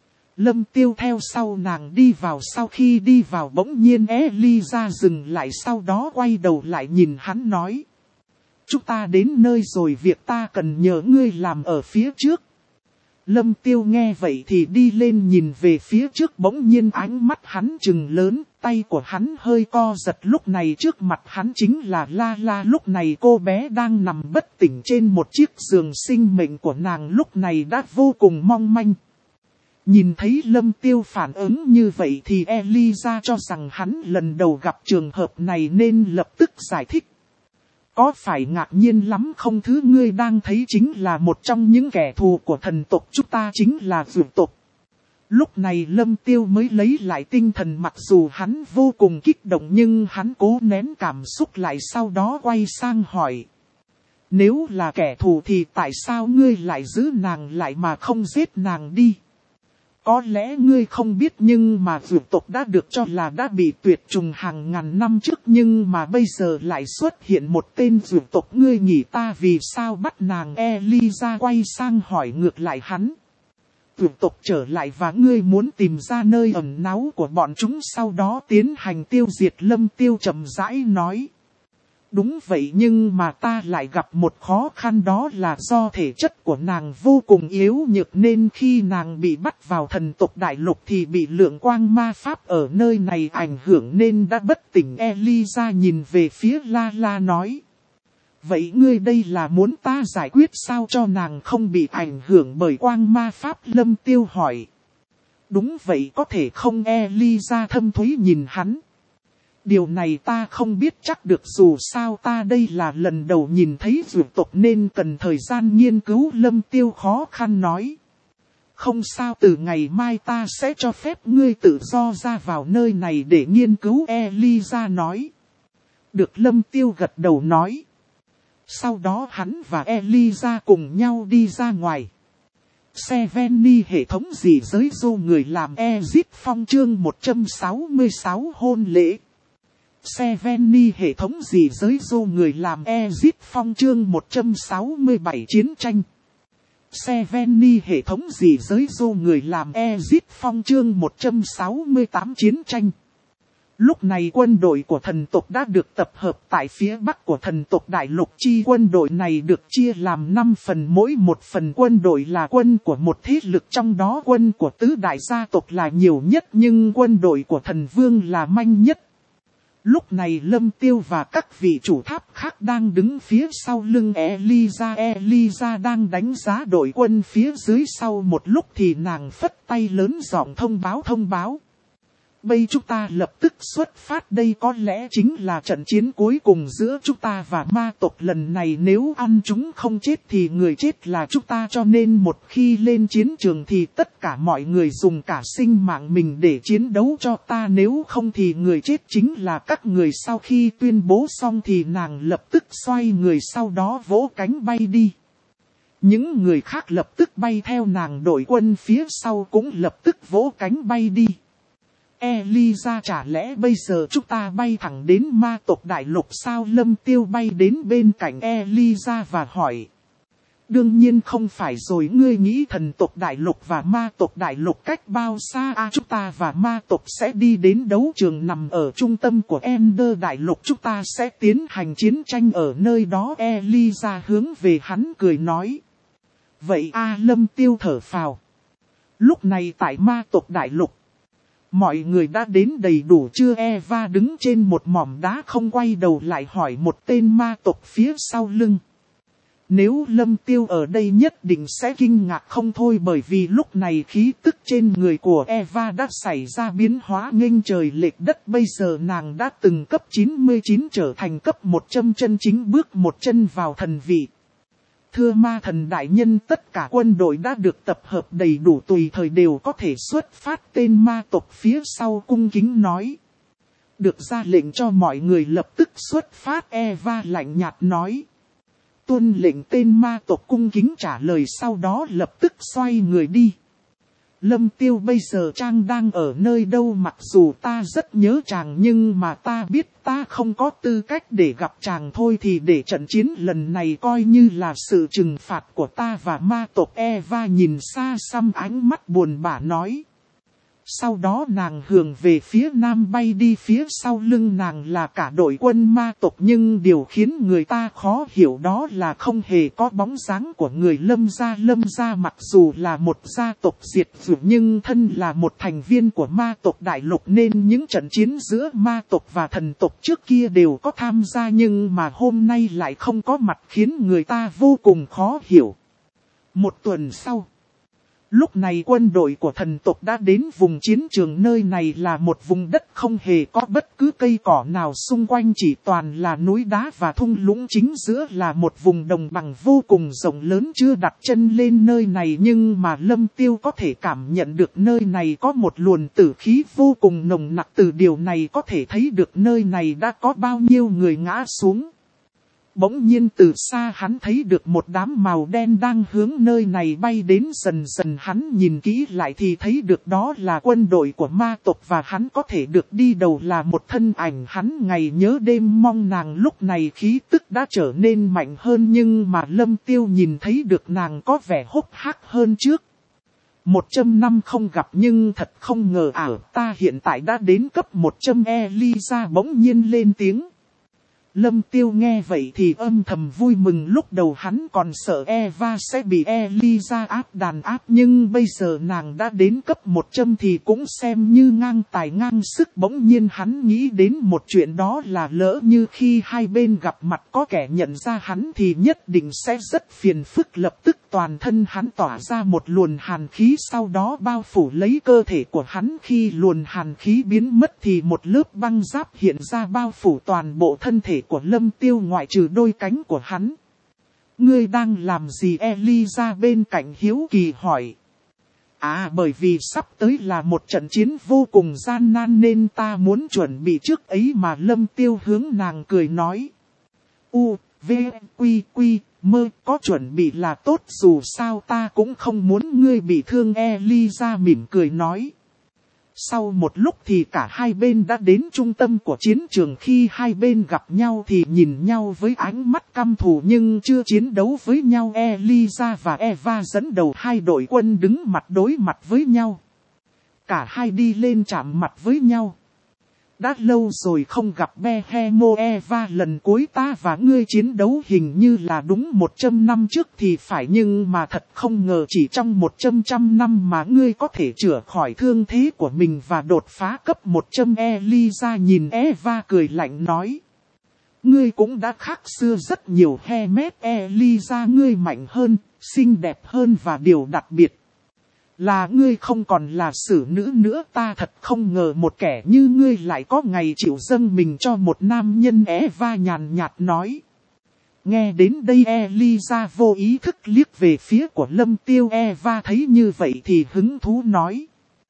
S1: Lâm Tiêu theo sau nàng đi vào, sau khi đi vào bỗng nhiên Eliza dừng lại, sau đó quay đầu lại nhìn hắn nói. Chúng ta đến nơi rồi, việc ta cần nhờ ngươi làm ở phía trước. Lâm Tiêu nghe vậy thì đi lên nhìn về phía trước, bỗng nhiên ánh mắt hắn trừng lớn, tay của hắn hơi co giật. Lúc này trước mặt hắn chính là La La. Lúc này cô bé đang nằm bất tỉnh trên một chiếc giường, sinh mệnh của nàng lúc này đã vô cùng mong manh. Nhìn thấy Lâm Tiêu phản ứng như vậy thì Eliza cho rằng hắn lần đầu gặp trường hợp này nên lập tức giải thích. Có phải ngạc nhiên lắm không? Thứ ngươi đang thấy chính là một trong những kẻ thù của thần tộc chúng ta, chính là Dược tộc. Lúc này Lâm Tiêu mới lấy lại tinh thần, mặc dù hắn vô cùng kích động nhưng hắn cố nén cảm xúc lại, sau đó quay sang hỏi. Nếu là kẻ thù thì tại sao ngươi lại giữ nàng lại mà không giết nàng đi? Có lẽ ngươi không biết nhưng mà Dược tộc đã được cho là đã bị tuyệt chủng hàng ngàn năm trước, nhưng mà bây giờ lại xuất hiện một tên Dược tộc, ngươi nghĩ ta vì sao bắt nàng? Eliza quay sang hỏi ngược lại hắn. Dược tộc trở lại và ngươi muốn tìm ra nơi ẩn náu của bọn chúng, sau đó tiến hành tiêu diệt. Lâm Tiêu chậm rãi nói. Đúng vậy, nhưng mà ta lại gặp một khó khăn, đó là do thể chất của nàng vô cùng yếu nhược nên khi nàng bị bắt vào thần tộc đại lục thì bị lượng quang ma pháp ở nơi này ảnh hưởng nên đã bất tỉnh. Eliza nhìn về phía La La nói. Vậy ngươi đây là muốn ta giải quyết sao cho nàng không bị ảnh hưởng bởi quang ma pháp? Lâm Tiêu hỏi. Đúng vậy, có thể không? Eliza thâm thúy nhìn hắn. Điều này ta không biết chắc được, dù sao ta đây là lần đầu nhìn thấy dược tộc nên cần thời gian nghiên cứu. Lâm Tiêu khó khăn nói. Không sao, từ ngày mai ta sẽ cho phép ngươi tự do ra vào nơi này để nghiên cứu. Eliza nói. Được, Lâm Tiêu gật đầu nói. Sau đó hắn và Eliza cùng nhau đi ra ngoài. Sevenny hệ thống gì giới du người làm Exit Phong chương một trăm sáu mươi sáu hôn lễ. Sevenny hệ thống gì giới du người làm Exit Phong chương một trăm sáu mươi bảy chiến tranh. Sevenny hệ thống gì giới du người làm Exit Phong chương một trăm sáu mươi tám chiến tranh. Lúc này quân đội của thần tộc đã được tập hợp tại phía bắc của thần tộc đại lục. Chi quân đội này được chia làm năm phần, mỗi một phần quân đội là quân của một thế lực, trong đó quân của tứ đại gia tộc là nhiều nhất nhưng quân đội của thần vương là manh nhất. Lúc này Lâm Tiêu và các vị chủ tháp khác đang đứng phía sau lưng Eliza. Eliza đang đánh giá đội quân phía dưới, sau một lúc thì nàng phất tay lớn giọng thông báo thông báo. Bây chúng ta lập tức xuất phát, đây có lẽ chính là trận chiến cuối cùng giữa chúng ta và ma tộc lần này, nếu ăn chúng không chết thì người chết là chúng ta, cho nên một khi lên chiến trường thì tất cả mọi người dùng cả sinh mạng mình để chiến đấu cho ta, nếu không thì người chết chính là các người. Sau khi tuyên bố xong thì nàng lập tức xoay người, sau đó vỗ cánh bay đi. Những người khác lập tức bay theo nàng, đội quân phía sau cũng lập tức vỗ cánh bay đi. Eliza, chả lẽ bây giờ chúng ta bay thẳng đến ma tộc đại lục sao? Lâm Tiêu bay đến bên cạnh Eliza và hỏi. Đương nhiên không phải rồi, ngươi nghĩ thần tộc đại lục và ma tộc đại lục cách bao xa à? Chúng ta và ma tộc sẽ đi đến đấu trường nằm ở trung tâm của Ender đại lục, chúng ta sẽ tiến hành chiến tranh ở nơi đó. Eliza hướng về hắn cười nói. Vậy a à, Lâm Tiêu thở phào. Lúc này tại ma tộc đại lục, mọi người đã đến đầy đủ chưa? Eva đứng trên một mỏm đá không quay đầu lại hỏi một tên ma tộc phía sau lưng. Nếu Lâm Tiêu ở đây nhất định sẽ kinh ngạc không thôi, bởi vì lúc này khí tức trên người của Eva đã xảy ra biến hóa nghênh trời lệch đất. Bây giờ nàng đã từng cấp chín mươi chín trở thành cấp một trăm, chân chính bước một chân vào thần vị. Thưa ma thần đại nhân, tất cả quân đội đã được tập hợp đầy đủ, tùy thời đều có thể xuất phát. Tên ma tộc phía sau cung kính nói. Được, ra lệnh cho mọi người lập tức xuất phát. Eva lạnh nhạt nói. Tuân lệnh. Tên ma tộc cung kính trả lời, sau đó lập tức xoay người đi. Lâm Tiêu, bây giờ Trang đang ở nơi đâu? Mặc dù ta rất nhớ chàng nhưng mà ta biết ta không có tư cách để gặp chàng thôi, thì để trận chiến lần này coi như là sự trừng phạt của ta và ma tộc. Eva nhìn xa xăm, ánh mắt buồn bã nói. Sau đó nàng hướng về phía nam bay đi, phía sau lưng nàng là cả đội quân ma tộc, nhưng điều khiến người ta khó hiểu đó là không hề có bóng dáng của người Lâm gia. Lâm gia mặc dù là một gia tộc diệt vong nhưng thân là một thành viên của ma tộc đại lục, nên những trận chiến giữa ma tộc và thần tộc trước kia đều có tham gia, nhưng mà hôm nay lại không có mặt, khiến người ta vô cùng khó hiểu. Một tuần sau, lúc này quân đội của thần tộc đã đến vùng chiến trường. Nơi này là một vùng đất không hề có bất cứ cây cỏ nào, xung quanh chỉ toàn là núi đá và thung lũng, chính giữa là một vùng đồng bằng vô cùng rộng lớn. Chưa đặt chân lên nơi này nhưng mà Lâm Tiêu có thể cảm nhận được nơi này có một luồng tử khí vô cùng nồng nặc, từ điều này có thể thấy được nơi này đã có bao nhiêu người ngã xuống. Bỗng nhiên từ xa hắn thấy được một đám màu đen đang hướng nơi này bay đến, dần dần hắn nhìn kỹ lại thì thấy được đó là quân đội của ma tộc, và hắn có thể được đi đầu là một thân ảnh hắn ngày nhớ đêm mong. Nàng lúc này khí tức đã trở nên mạnh hơn, nhưng mà Lâm Tiêu nhìn thấy được nàng có vẻ hốc hác hơn trước. Một trăm năm không gặp nhưng thật không ngờ ảo, ta hiện tại đã đến cấp một trăm. Eliza bỗng nhiên lên tiếng. Lâm Tiêu nghe vậy thì âm thầm vui mừng, lúc đầu hắn còn sợ Eva sẽ bị Eliza áp đàn áp, nhưng bây giờ nàng đã đến cấp một trăm thì cũng xem như ngang tài ngang sức. Bỗng nhiên hắn nghĩ đến một chuyện, đó là lỡ như khi hai bên gặp mặt có kẻ nhận ra hắn thì nhất định sẽ rất phiền phức. Lập tức toàn thân hắn tỏa ra một luồng hàn khí, sau đó bao phủ lấy cơ thể của hắn. Khi luồng hàn khí biến mất thì một lớp băng giáp hiện ra bao phủ toàn bộ thân thể của Lâm Tiêu ngoại trừ đôi cánh của hắn. Ngươi đang làm gì? Eliza bên cạnh hiếu kỳ hỏi. À, bởi vì sắp tới là một trận chiến vô cùng gian nan nên ta muốn chuẩn bị trước ấy mà. Lâm Tiêu hướng nàng cười nói. U, V, Quy, Quy, Mơ, có chuẩn bị là tốt, dù sao ta cũng không muốn ngươi bị thương. Eliza mỉm cười nói. Sau một lúc thì cả hai bên đã đến trung tâm của chiến trường. Khi hai bên gặp nhau thì nhìn nhau với ánh mắt căm thù nhưng chưa chiến đấu với nhau. Eliza và Eva dẫn đầu hai đội quân đứng mặt đối mặt với nhau. Cả hai đi lên chạm mặt với nhau. Đã lâu rồi không gặp Behemo. Eva, lần cuối ta và ngươi chiến đấu hình như là đúng một trăm năm trước thì phải, nhưng mà thật không ngờ chỉ trong một trăm trăm năm mà ngươi có thể chữa khỏi thương thế của mình và đột phá cấp một trăm. Eliza nhìn Eva cười lạnh nói. Ngươi cũng đã khác xưa rất nhiều. Hermes, Eliza, ngươi mạnh hơn, xinh đẹp hơn và điều đặc biệt là ngươi không còn là xử nữ nữa. Ta thật không ngờ một kẻ như ngươi lại có ngày chịu dâng mình cho một nam nhân. Eva nhàn nhạt nói. Nghe đến đây Eliza vô ý thức liếc về phía của Lâm Tiêu. Eva thấy như vậy thì hứng thú nói.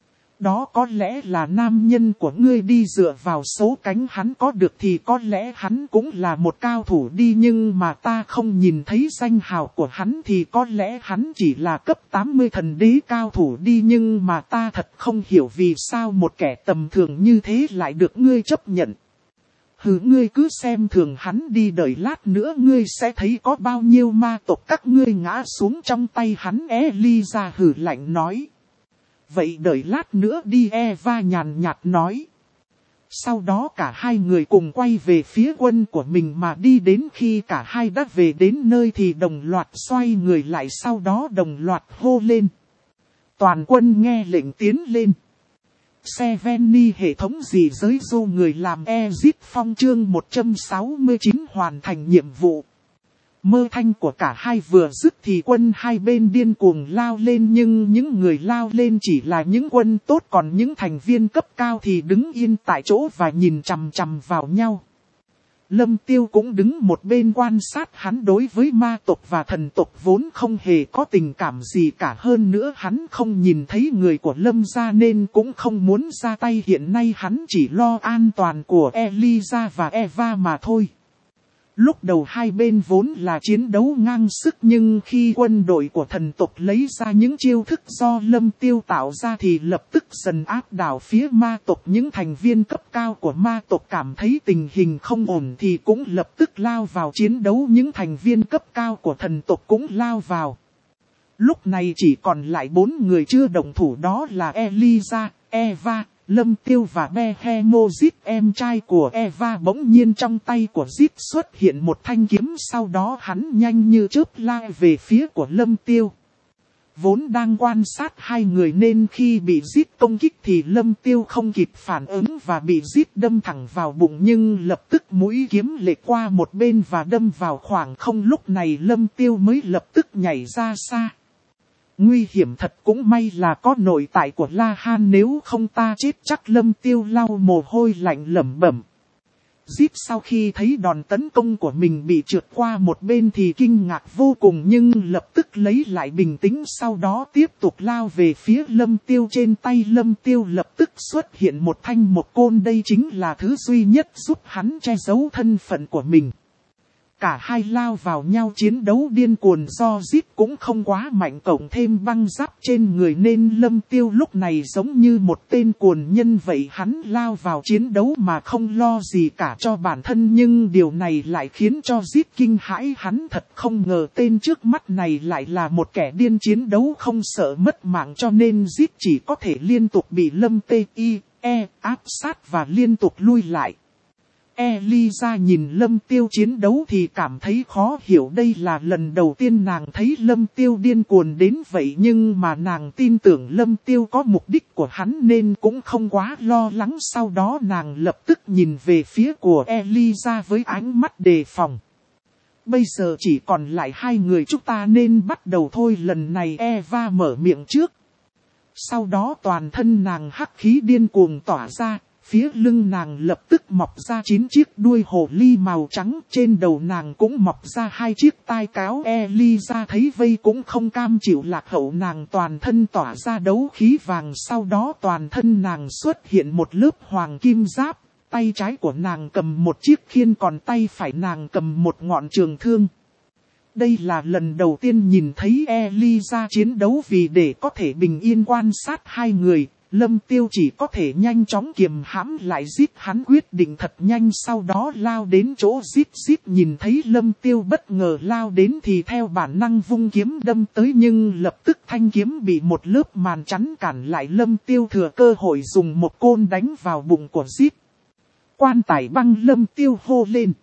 S1: Đó có lẽ là nam nhân của ngươi đi, dựa vào số cánh hắn có được thì có lẽ hắn cũng là một cao thủ đi, nhưng mà ta không nhìn thấy danh hào của hắn thì có lẽ hắn chỉ là cấp tám mươi thần đế cao thủ đi, nhưng mà ta thật không hiểu vì sao một kẻ tầm thường như thế lại được ngươi chấp nhận. Hừ, ngươi cứ xem thường hắn đi, đợi lát nữa ngươi sẽ thấy có bao nhiêu ma tộc các ngươi ngã xuống trong tay hắn. Eliza hừ lạnh nói. Vậy đợi lát nữa đi, Eva nhàn nhạt nói. Sau đó cả hai người cùng quay về phía quân của mình mà đi, đến khi cả hai đã về đến nơi thì đồng loạt xoay người lại, sau đó đồng loạt hô lên. Toàn quân nghe lệnh tiến lên. Seveni hệ thống gì giới du người làm Exit Phong chương một trăm sáu mươi chín hoàn thành nhiệm vụ. Mơ thanh của cả hai vừa dứt thì quân hai bên điên cuồng lao lên, nhưng những người lao lên chỉ là những quân tốt, còn những thành viên cấp cao thì đứng yên tại chỗ và nhìn chằm chằm vào nhau. Lâm Tiêu cũng đứng một bên quan sát, hắn đối với ma tộc và thần tộc vốn không hề có tình cảm gì cả, hơn nữa hắn không nhìn thấy người của Lâm gia nên cũng không muốn ra tay, hiện nay hắn chỉ lo an toàn của Eliza và Eva mà thôi. Lúc đầu hai bên vốn là chiến đấu ngang sức, nhưng khi quân đội của thần tộc lấy ra những chiêu thức do Lâm Tiêu tạo ra thì lập tức dần áp đảo phía ma tộc. Những thành viên cấp cao của ma tộc cảm thấy tình hình không ổn thì cũng lập tức lao vào chiến đấu, những thành viên cấp cao của thần tộc cũng lao vào. Lúc này chỉ còn lại bốn người chưa động thủ, đó là Eliza, Eva, Lâm Tiêu và Behemo. Zip, em trai của Eva. Bỗng nhiên trong tay của Zip xuất hiện một thanh kiếm, sau đó hắn nhanh như chớp lao về phía của Lâm Tiêu. Vốn đang quan sát hai người nên khi bị Zip công kích thì Lâm Tiêu không kịp phản ứng và bị Zip đâm thẳng vào bụng, nhưng lập tức mũi kiếm lệch qua một bên và đâm vào khoảng không. Lúc này Lâm Tiêu mới lập tức nhảy ra xa. Nguy hiểm thật, cũng may là có nội tại của La Han, nếu không ta chết chắc. Lâm Tiêu lau mồ hôi lạnh lẩm bẩm. Zip sau khi thấy đòn tấn công của mình bị trượt qua một bên thì kinh ngạc vô cùng, nhưng lập tức lấy lại bình tĩnh, sau đó tiếp tục lao về phía Lâm Tiêu. Trên tay Lâm Tiêu lập tức xuất hiện một thanh một côn, đây chính là thứ duy nhất giúp hắn che giấu thân phận của mình. Cả hai lao vào nhau chiến đấu điên cuồng, do Zip cũng không quá mạnh cộng thêm băng giáp trên người nên Lâm Tiêu lúc này giống như một tên cuồng nhân vậy, hắn lao vào chiến đấu mà không lo gì cả cho bản thân, nhưng điều này lại khiến cho Zip kinh hãi, hắn thật không ngờ tên trước mắt này lại là một kẻ điên chiến đấu không sợ mất mạng, cho nên Zip chỉ có thể liên tục bị Lâm T I E áp sát và liên tục lui lại. Eliza nhìn Lâm Tiêu chiến đấu thì cảm thấy khó hiểu, đây là lần đầu tiên nàng thấy Lâm Tiêu điên cuồng đến vậy, nhưng mà nàng tin tưởng Lâm Tiêu có mục đích của hắn nên cũng không quá lo lắng. Sau đó nàng lập tức nhìn về phía của Eliza với ánh mắt đề phòng. Bây giờ chỉ còn lại hai người, chúng ta nên bắt đầu thôi. Lần này Eva mở miệng trước. Sau đó toàn thân nàng hắc khí điên cuồng tỏa ra. Phía lưng nàng lập tức mọc ra chín chiếc đuôi hồ ly màu trắng, trên đầu nàng cũng mọc ra hai chiếc tai cáo. Eliza thấy vây cũng không cam chịu lạc hậu, nàng toàn thân tỏa ra đấu khí vàng, sau đó toàn thân nàng xuất hiện một lớp hoàng kim giáp, tay trái của nàng cầm một chiếc khiên, còn tay phải nàng cầm một ngọn trường thương. Đây là lần đầu tiên nhìn thấy Eliza chiến đấu, vì để có thể bình yên quan sát hai người. Lâm Tiêu chỉ có thể nhanh chóng kiềm hãm lại giết, hắn quyết định thật nhanh, sau đó lao đến chỗ giết giết. Nhìn thấy Lâm Tiêu bất ngờ lao đến thì theo bản năng vung kiếm đâm tới, nhưng lập tức thanh kiếm bị một lớp màn chắn cản lại. Lâm Tiêu thừa cơ hội dùng một côn đánh vào bụng của giết. Quan tài băng, Lâm Tiêu hô lên.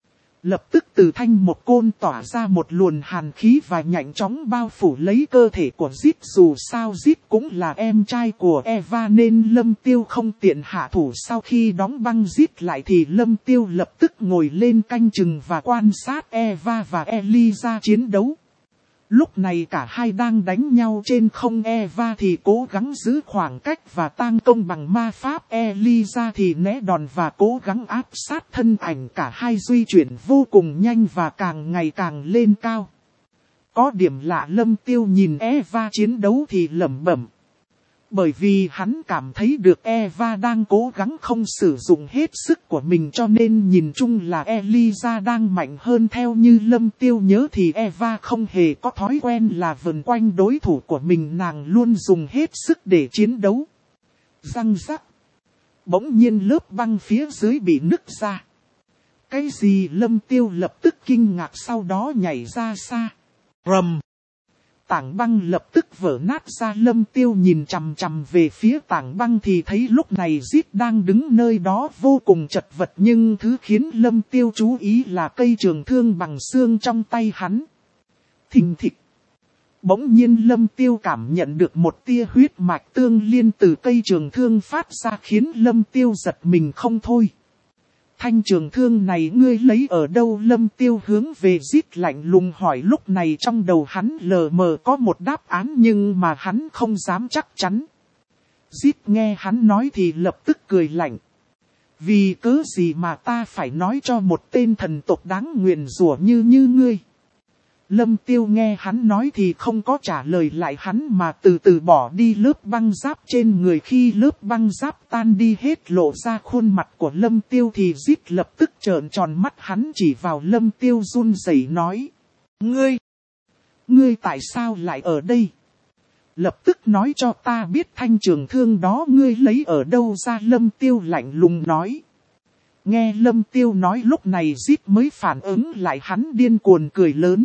S1: Lập tức từ thanh một côn tỏa ra một luồn hàn khí và nhanh chóng bao phủ lấy cơ thể của Zip. Dù sao Zip cũng là em trai của Eva nên Lâm Tiêu không tiện hạ thủ. Sau khi đóng băng Zip lại thì Lâm Tiêu lập tức ngồi lên canh chừng và quan sát Eva và Eliza chiến đấu. Lúc này cả hai đang đánh nhau trên không, Eva thì cố gắng giữ khoảng cách và tang công bằng ma pháp, Eliza thì né đòn và cố gắng áp sát thân ảnh. Cả hai di chuyển vô cùng nhanh và càng ngày càng lên cao. Có điểm lạ, Lâm Tiêu nhìn Eva chiến đấu thì lẩm bẩm. Bởi vì hắn cảm thấy được Eva đang cố gắng không sử dụng hết sức của mình, cho nên nhìn chung là Eliza đang mạnh hơn. Theo như Lâm Tiêu nhớ thì Eva không hề có thói quen là vần quanh đối thủ của mình, nàng luôn dùng hết sức để chiến đấu. Răng rắc. Bỗng nhiên lớp băng phía dưới bị nứt ra. Cái gì? Lâm Tiêu lập tức kinh ngạc, sau đó nhảy ra xa. Rầm. Tảng băng lập tức vỡ nát ra. Lâm Tiêu nhìn chằm chằm về phía tảng băng thì thấy lúc này Zip đang đứng nơi đó vô cùng chật vật, nhưng thứ khiến Lâm Tiêu chú ý là cây trường thương bằng xương trong tay hắn. Thình thịch. Bỗng nhiên Lâm Tiêu cảm nhận được một tia huyết mạch tương liên từ cây trường thương phát ra, khiến Lâm Tiêu giật mình không thôi. Thanh trường thương này ngươi lấy ở đâu? Lâm Tiêu hướng về Zip lạnh lùng hỏi. Lúc này trong đầu hắn lờ mờ có một đáp án nhưng mà hắn không dám chắc chắn. Zip nghe hắn nói thì lập tức cười lạnh. Vì cớ gì mà ta phải nói cho một tên thần tộc đáng nguyền rủa như như ngươi? Lâm Tiêu nghe hắn nói thì không có trả lời lại hắn mà từ từ bỏ đi lớp băng giáp trên người. Khi lớp băng giáp tan đi hết lộ ra khuôn mặt của Lâm Tiêu thì Zip lập tức trợn tròn mắt, hắn chỉ vào Lâm Tiêu run rẩy nói. Ngươi! Ngươi tại sao lại ở đây? Lập tức nói cho ta biết thanh trường thương đó ngươi lấy ở đâu ra? Lâm Tiêu lạnh lùng nói. Nghe Lâm Tiêu nói lúc này Zip mới phản ứng lại, hắn điên cuồng cười lớn.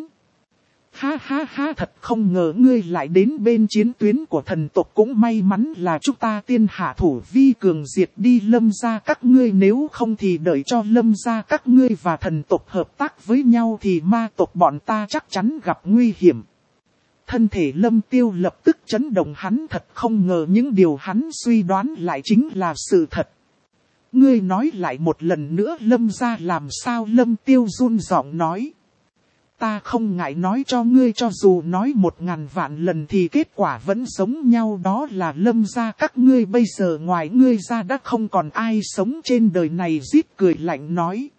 S1: Ha ha ha, thật không ngờ ngươi lại đến bên chiến tuyến của thần tộc, cũng may mắn là chúng ta tiên hạ thủ vi cường diệt đi Lâm gia các ngươi, nếu không thì đợi cho Lâm gia các ngươi và thần tộc hợp tác với nhau thì ma tộc bọn ta chắc chắn gặp nguy hiểm. Thân thể Lâm Tiêu lập tức chấn động, hắn thật không ngờ những điều hắn suy đoán lại chính là sự thật. Ngươi nói lại một lần nữa, Lâm gia làm sao? Lâm Tiêu run giọng nói. Ta không ngại nói cho ngươi, cho dù nói một ngàn vạn lần thì kết quả vẫn giống nhau, đó là Lâm gia các ngươi bây giờ ngoài ngươi ra đã không còn ai sống trên đời này. Zip cười lạnh nói.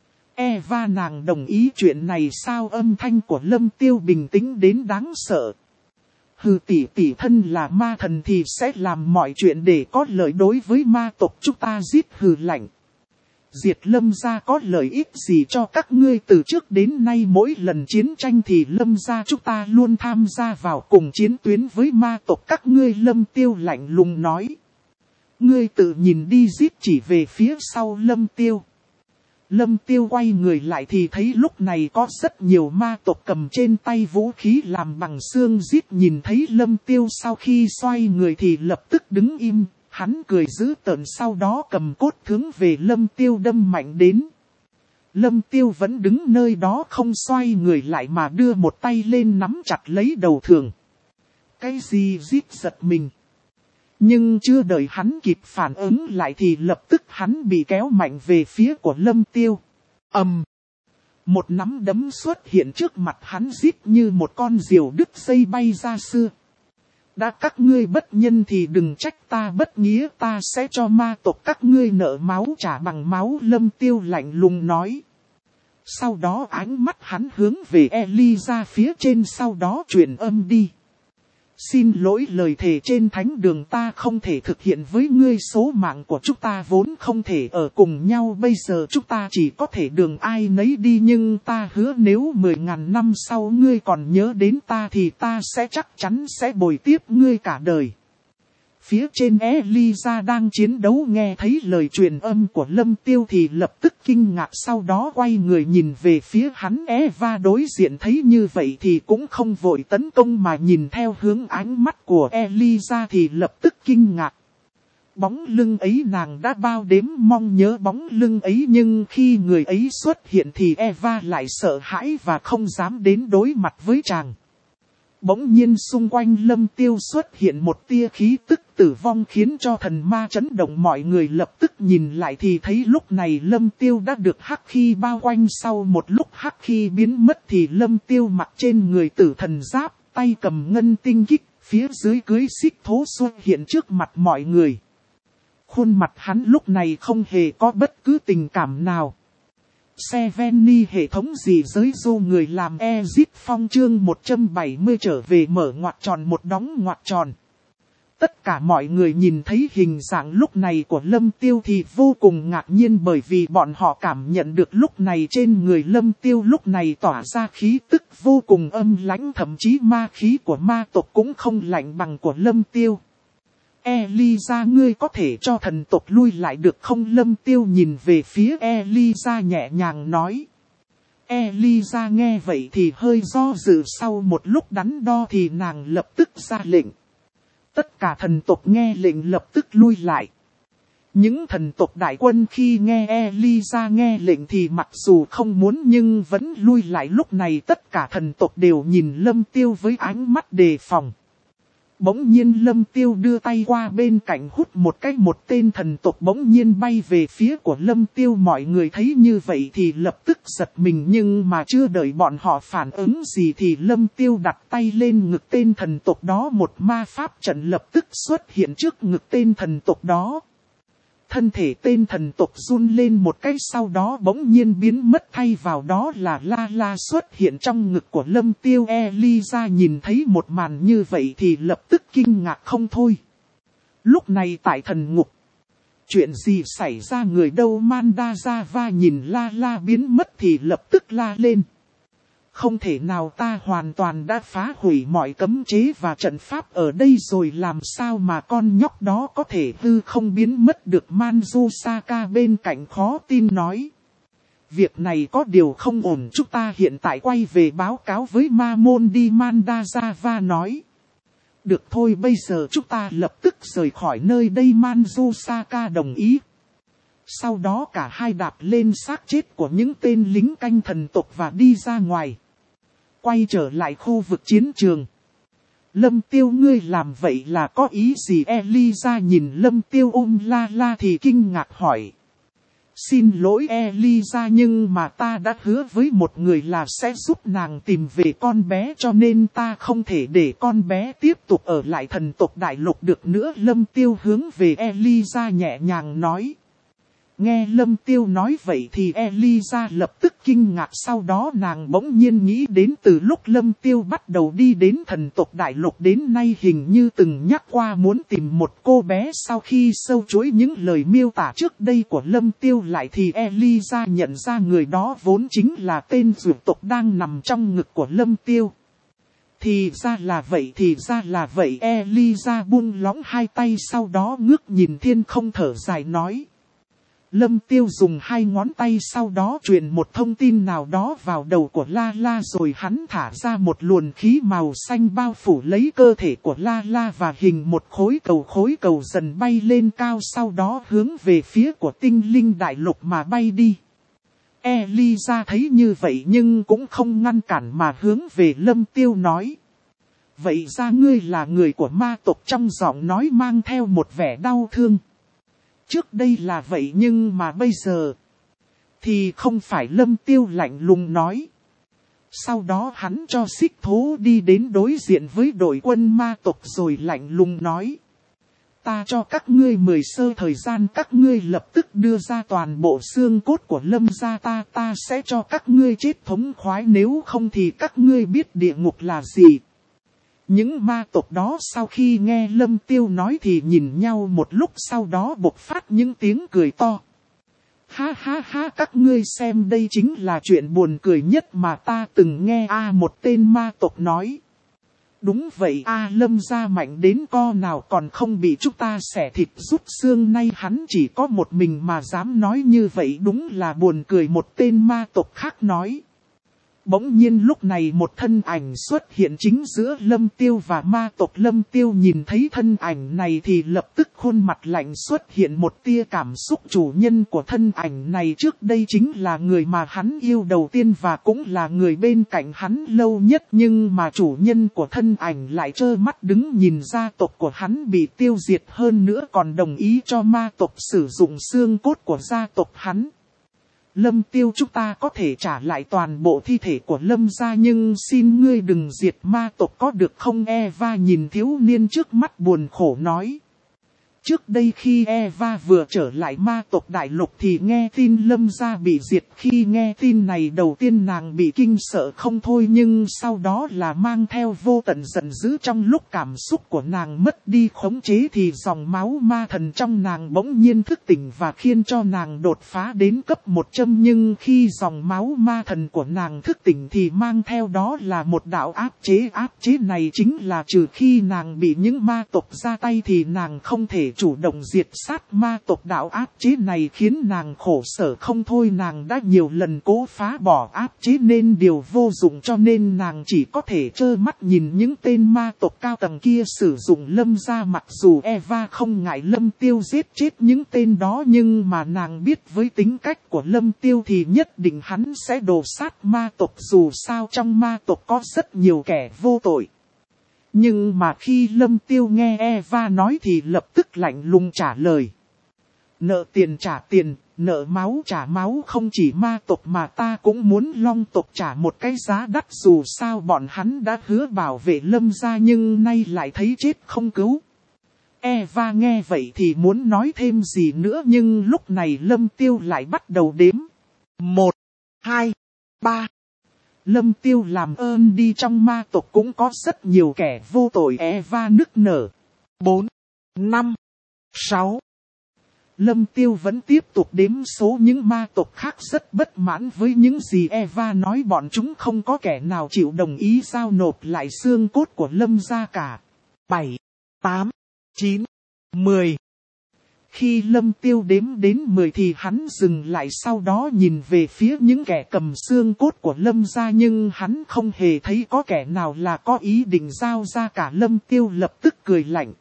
S1: Eva nàng đồng ý chuyện này sao? Âm thanh của Lâm Tiêu bình tĩnh đến đáng sợ. Hừ, tỷ tỷ thân là ma thần thì sẽ làm mọi chuyện để có lợi đối với ma tộc chúng ta. Zip hừ lạnh. Diệt Lâm gia có lợi ích gì cho các ngươi? Từ trước đến nay mỗi lần chiến tranh thì Lâm gia chúng ta luôn tham gia vào cùng chiến tuyến với ma tộc các ngươi. Lâm Tiêu lạnh lùng nói. Ngươi tự nhìn đi. Zip chỉ về phía sau Lâm Tiêu. Lâm Tiêu quay người lại thì thấy lúc này có rất nhiều ma tộc cầm trên tay vũ khí làm bằng xương. Zip nhìn thấy Lâm Tiêu sau khi xoay người thì lập tức đứng im. Hắn cười dữ tợn sau đó cầm cốt hướng về Lâm Tiêu đâm mạnh đến. Lâm Tiêu vẫn đứng nơi đó không xoay người lại mà đưa một tay lên nắm chặt lấy đầu thường. Cái gì giết giật mình. Nhưng chưa đợi hắn kịp phản ứng lại thì lập tức hắn bị kéo mạnh về phía của Lâm Tiêu. Ầm. Một nắm đấm xuất hiện trước mặt hắn giết như một con diều đứt dây bay ra xưa. Đã các ngươi bất nhân thì đừng trách ta bất nghĩa, ta sẽ cho ma tộc các ngươi nợ máu trả bằng máu, Lâm Tiêu lạnh lùng nói. Sau đó ánh mắt hắn hướng về Eli ra phía trên, sau đó truyền âm đi. Xin lỗi, lời thề trên thánh đường ta không thể thực hiện với ngươi, số mạng của chúng ta vốn không thể ở cùng nhau, bây giờ chúng ta chỉ có thể đường ai nấy đi, nhưng ta hứa nếu mười ngàn năm sau ngươi còn nhớ đến ta thì ta sẽ chắc chắn sẽ bồi tiếp ngươi cả đời. Phía trên Elisa đang chiến đấu nghe thấy lời truyền âm của Lâm Tiêu thì lập tức kinh ngạc, sau đó quay người nhìn về phía hắn. Eva đối diện thấy như vậy thì cũng không vội tấn công mà nhìn theo hướng ánh mắt của Elisa thì lập tức kinh ngạc. Bóng lưng ấy nàng đã bao đếm mong nhớ bóng lưng ấy, nhưng khi người ấy xuất hiện thì Eva lại sợ hãi và không dám đến đối mặt với chàng. Bỗng nhiên xung quanh Lâm Tiêu xuất hiện một tia khí tức tử vong khiến cho thần ma chấn động, mọi người lập tức nhìn lại thì thấy lúc này Lâm Tiêu đã được hắc khí bao quanh, sau một lúc hắc khí biến mất thì Lâm Tiêu mặc trên người tử thần giáp, tay cầm ngân tinh kích, phía dưới cưới xích thố xuất hiện trước mặt mọi người. Khuôn mặt hắn lúc này không hề có bất cứ tình cảm nào. Seveni hệ thống gì giới dô người làm Ezit Phong chương một trăm bảy mươi trở về mở ngoặc tròn một đóng ngoặc tròn. Tất cả mọi người nhìn thấy hình dạng lúc này của Lâm Tiêu thì vô cùng ngạc nhiên, bởi vì bọn họ cảm nhận được lúc này trên người Lâm Tiêu lúc này tỏa ra khí tức vô cùng âm lãnh, thậm chí ma khí của ma tộc cũng không lạnh bằng của Lâm Tiêu. Elisa, ngươi có thể cho thần tộc lui lại được không? Lâm Tiêu nhìn về phía Elisa nhẹ nhàng nói. Elisa nghe vậy thì hơi do dự, sau một lúc đắn đo thì nàng lập tức ra lệnh. Tất cả thần tộc nghe lệnh lập tức lui lại. Những thần tộc đại quân khi nghe Elisa nghe lệnh thì mặc dù không muốn nhưng vẫn lui lại. Lúc này tất cả thần tộc đều nhìn Lâm Tiêu với ánh mắt đề phòng. Bỗng nhiên Lâm Tiêu đưa tay qua bên cạnh hút một cái, một tên thần tộc bỗng nhiên bay về phía của Lâm Tiêu. Mọi người thấy như vậy thì lập tức giật mình, nhưng mà chưa đợi bọn họ phản ứng gì thì Lâm Tiêu đặt tay lên ngực tên thần tộc đó, một ma pháp trận lập tức xuất hiện trước ngực tên thần tộc đó. Thân thể tên thần tộc run lên một cái, sau đó bỗng nhiên biến mất, thay vào đó là La La xuất hiện trong ngực của Lâm Tiêu. Elisa nhìn thấy một màn như vậy thì lập tức kinh ngạc không thôi. Lúc này tại thần ngục, chuyện gì xảy ra, người đâu? Mandazava nhìn La La biến mất thì lập tức la lên. Không thể nào, ta hoàn toàn đã phá hủy mọi cấm chế và trận pháp ở đây rồi, làm sao mà con nhóc đó có thể hư không biến mất được? Manjusaka bên cạnh khó tin nói. Việc này có điều không ổn, chúng ta hiện tại quay về báo cáo với Ma Môn đi, Mandazava nói. Được thôi, bây giờ chúng ta lập tức rời khỏi nơi đây, Manjusaka đồng ý. Sau đó cả hai đạp lên xác chết của những tên lính canh thần tộc và đi ra ngoài. Quay trở lại khu vực chiến trường. Lâm Tiêu, ngươi làm vậy là có ý gì? Elisa nhìn Lâm Tiêu ôm La La thì kinh ngạc hỏi. Xin lỗi Elisa, nhưng mà ta đã hứa với một người là sẽ giúp nàng tìm về con bé, cho nên ta không thể để con bé tiếp tục ở lại thần tộc đại lục được nữa. Lâm Tiêu hướng về Elisa nhẹ nhàng nói. Nghe Lâm Tiêu nói vậy thì Elisa lập tức kinh ngạc, sau đó nàng bỗng nhiên nghĩ đến từ lúc Lâm Tiêu bắt đầu đi đến thần tộc đại lục đến nay hình như từng nhắc qua muốn tìm một cô bé. Sau khi sâu chuỗi những lời miêu tả trước đây của Lâm Tiêu lại thì Elisa nhận ra người đó vốn chính là tên dược tộc đang nằm trong ngực của Lâm Tiêu. Thì ra là vậy, thì ra là vậy. Elisa buông lỏng hai tay, sau đó ngước nhìn thiên không thở dài nói. Lâm Tiêu dùng hai ngón tay sau đó truyền một thông tin nào đó vào đầu của La La rồi hắn thả ra một luồng khí màu xanh bao phủ lấy cơ thể của La La và hình một khối cầu khối cầu dần bay lên cao sau đó hướng về phía của tinh linh đại lục mà bay đi. Eliza thấy như vậy nhưng cũng không ngăn cản mà hướng về Lâm Tiêu nói. Vậy ra ngươi là người của ma tộc, trong giọng nói mang theo một vẻ đau thương. Trước đây là vậy nhưng mà bây giờ thì không phải, Lâm Tiêu lạnh lùng nói. Sau đó hắn cho Xích Thố đi đến đối diện với đội quân ma tộc rồi lạnh lùng nói. Ta cho các ngươi mười sơ thời gian, các ngươi lập tức đưa ra toàn bộ xương cốt của Lâm gia ta, ta sẽ cho các ngươi chết thống khoái, nếu không thì các ngươi biết địa ngục là gì. Những ma tộc đó sau khi nghe Lâm Tiêu nói thì nhìn nhau một lúc, sau đó bộc phát những tiếng cười to. Ha ha ha, các ngươi xem đây chính là chuyện buồn cười nhất mà ta từng nghe. A à, một tên ma tộc nói. Đúng vậy a à, Lâm gia mạnh đến co nào còn không bị chúng ta xẻ thịt rút xương, nay hắn chỉ có một mình mà dám nói như vậy, đúng là buồn cười. Một tên ma tộc khác nói. Bỗng nhiên lúc này một thân ảnh xuất hiện chính giữa Lâm Tiêu và ma tộc. Lâm Tiêu nhìn thấy thân ảnh này thì lập tức khuôn mặt lạnh, xuất hiện một tia cảm xúc. Chủ nhân của thân ảnh này trước đây chính là người mà hắn yêu đầu tiên và cũng là người bên cạnh hắn lâu nhất, nhưng mà chủ nhân của thân ảnh lại trơ mắt đứng nhìn gia tộc của hắn bị tiêu diệt, hơn nữa còn đồng ý cho ma tộc sử dụng xương cốt của gia tộc hắn. Lâm Tiêu, chúng ta có thể trả lại toàn bộ thi thể của Lâm gia, nhưng xin ngươi đừng diệt ma tộc có được không? Eva nhìn thiếu niên trước mắt buồn khổ nói. Trước đây khi Eva vừa trở lại ma tộc đại lục thì nghe tin Lâm gia bị diệt. Khi nghe tin này đầu tiên nàng bị kinh sợ không thôi, nhưng sau đó là mang theo vô tận giận dữ. Trong lúc cảm xúc của nàng mất đi khống chế thì dòng máu ma thần trong nàng bỗng nhiên thức tỉnh và khiến cho nàng đột phá đến cấp một trăm. Nhưng khi dòng máu ma thần của nàng thức tỉnh thì mang theo đó là một đạo áp chế. Áp chế này chính là trừ khi nàng bị những ma tộc ra tay thì nàng không thể chủ động diệt sát ma tộc. Đạo áp chế này khiến nàng khổ sở không thôi, nàng đã nhiều lần cố phá bỏ áp chế nên điều vô dụng, cho nên nàng chỉ có thể trơ mắt nhìn những tên ma tộc cao tầng kia sử dụng Lâm gia. Mặc dù Eva không ngại Lâm Tiêu giết chết những tên đó, nhưng mà nàng biết với tính cách của Lâm Tiêu thì nhất định hắn sẽ đồ sát ma tộc, dù sao trong ma tộc có rất nhiều kẻ vô tội. Nhưng mà khi Lâm Tiêu nghe Eva nói thì lập tức lạnh lùng trả lời. Nợ tiền trả tiền, nợ máu trả máu, không chỉ ma tộc mà ta cũng muốn Long tộc trả một cái giá đắt, dù sao bọn hắn đã hứa bảo vệ Lâm gia nhưng nay lại thấy chết không cứu. Eva nghe vậy thì muốn nói thêm gì nữa, nhưng lúc này Lâm Tiêu lại bắt đầu đếm. Một, hai, ba. Lâm Tiêu làm ơn đi, trong ma tộc cũng có rất nhiều kẻ vô tội. Eva nức nở. Bốn, năm, sáu. Lâm Tiêu vẫn tiếp tục đếm số. Những ma tộc khác rất bất mãn với những gì Eva nói, bọn chúng không có kẻ nào chịu đồng ý giao nộp lại xương cốt của Lâm gia cả. Bảy, tám, chín, mười. Khi Lâm Tiêu đếm đến mười thì hắn dừng lại, sau đó nhìn về phía những kẻ cầm xương cốt của Lâm gia, nhưng hắn không hề thấy có kẻ nào là có ý định giao ra cả. Lâm Tiêu lập tức cười lạnh.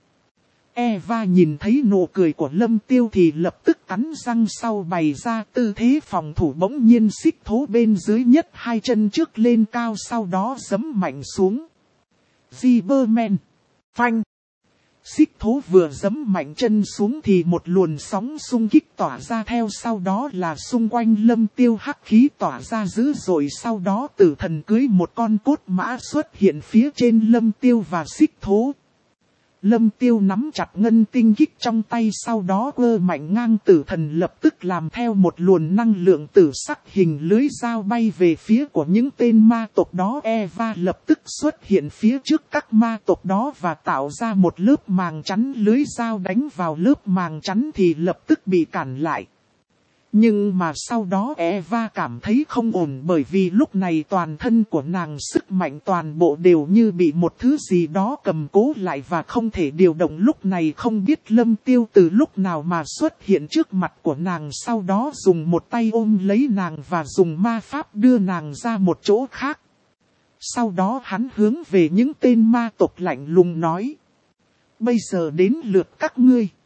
S1: Eva nhìn thấy nụ cười của Lâm Tiêu thì lập tức cắn răng, sau bày ra tư thế phòng thủ. Bỗng nhiên Xích Thố bên dưới nhất hai chân trước lên cao, sau đó giẫm mạnh xuống. Cyberman. Phanh. Xích Thố vừa giẫm mạnh chân xuống thì một luồng sóng xung kích tỏa ra, theo sau đó là xung quanh Lâm Tiêu hắc khí tỏa ra dữ dội. Sau đó Tử Thần cưỡi một con cốt mã xuất hiện phía trên Lâm Tiêu và Xích Thố. Lâm Tiêu nắm chặt ngân tinh kích trong tay, sau đó quơ mạnh ngang Tử Thần, lập tức làm theo một luồng năng lượng tử sắc hình lưới dao bay về phía của những tên ma tộc đó. Eva lập tức xuất hiện phía trước các ma tộc đó và tạo ra một lớp màng chắn. Lưới dao đánh vào lớp màng chắn thì lập tức bị cản lại. Nhưng mà sau đó Eva cảm thấy không ổn, bởi vì lúc này toàn thân của nàng sức mạnh toàn bộ đều như bị một thứ gì đó cầm cố lại và không thể điều động. Lúc này không biết Lâm Tiêu từ lúc nào mà xuất hiện trước mặt của nàng, sau đó dùng một tay ôm lấy nàng và dùng ma pháp đưa nàng ra một chỗ khác. Sau đó hắn hướng về những tên ma tộc lạnh lùng nói: bây giờ đến lượt các ngươi.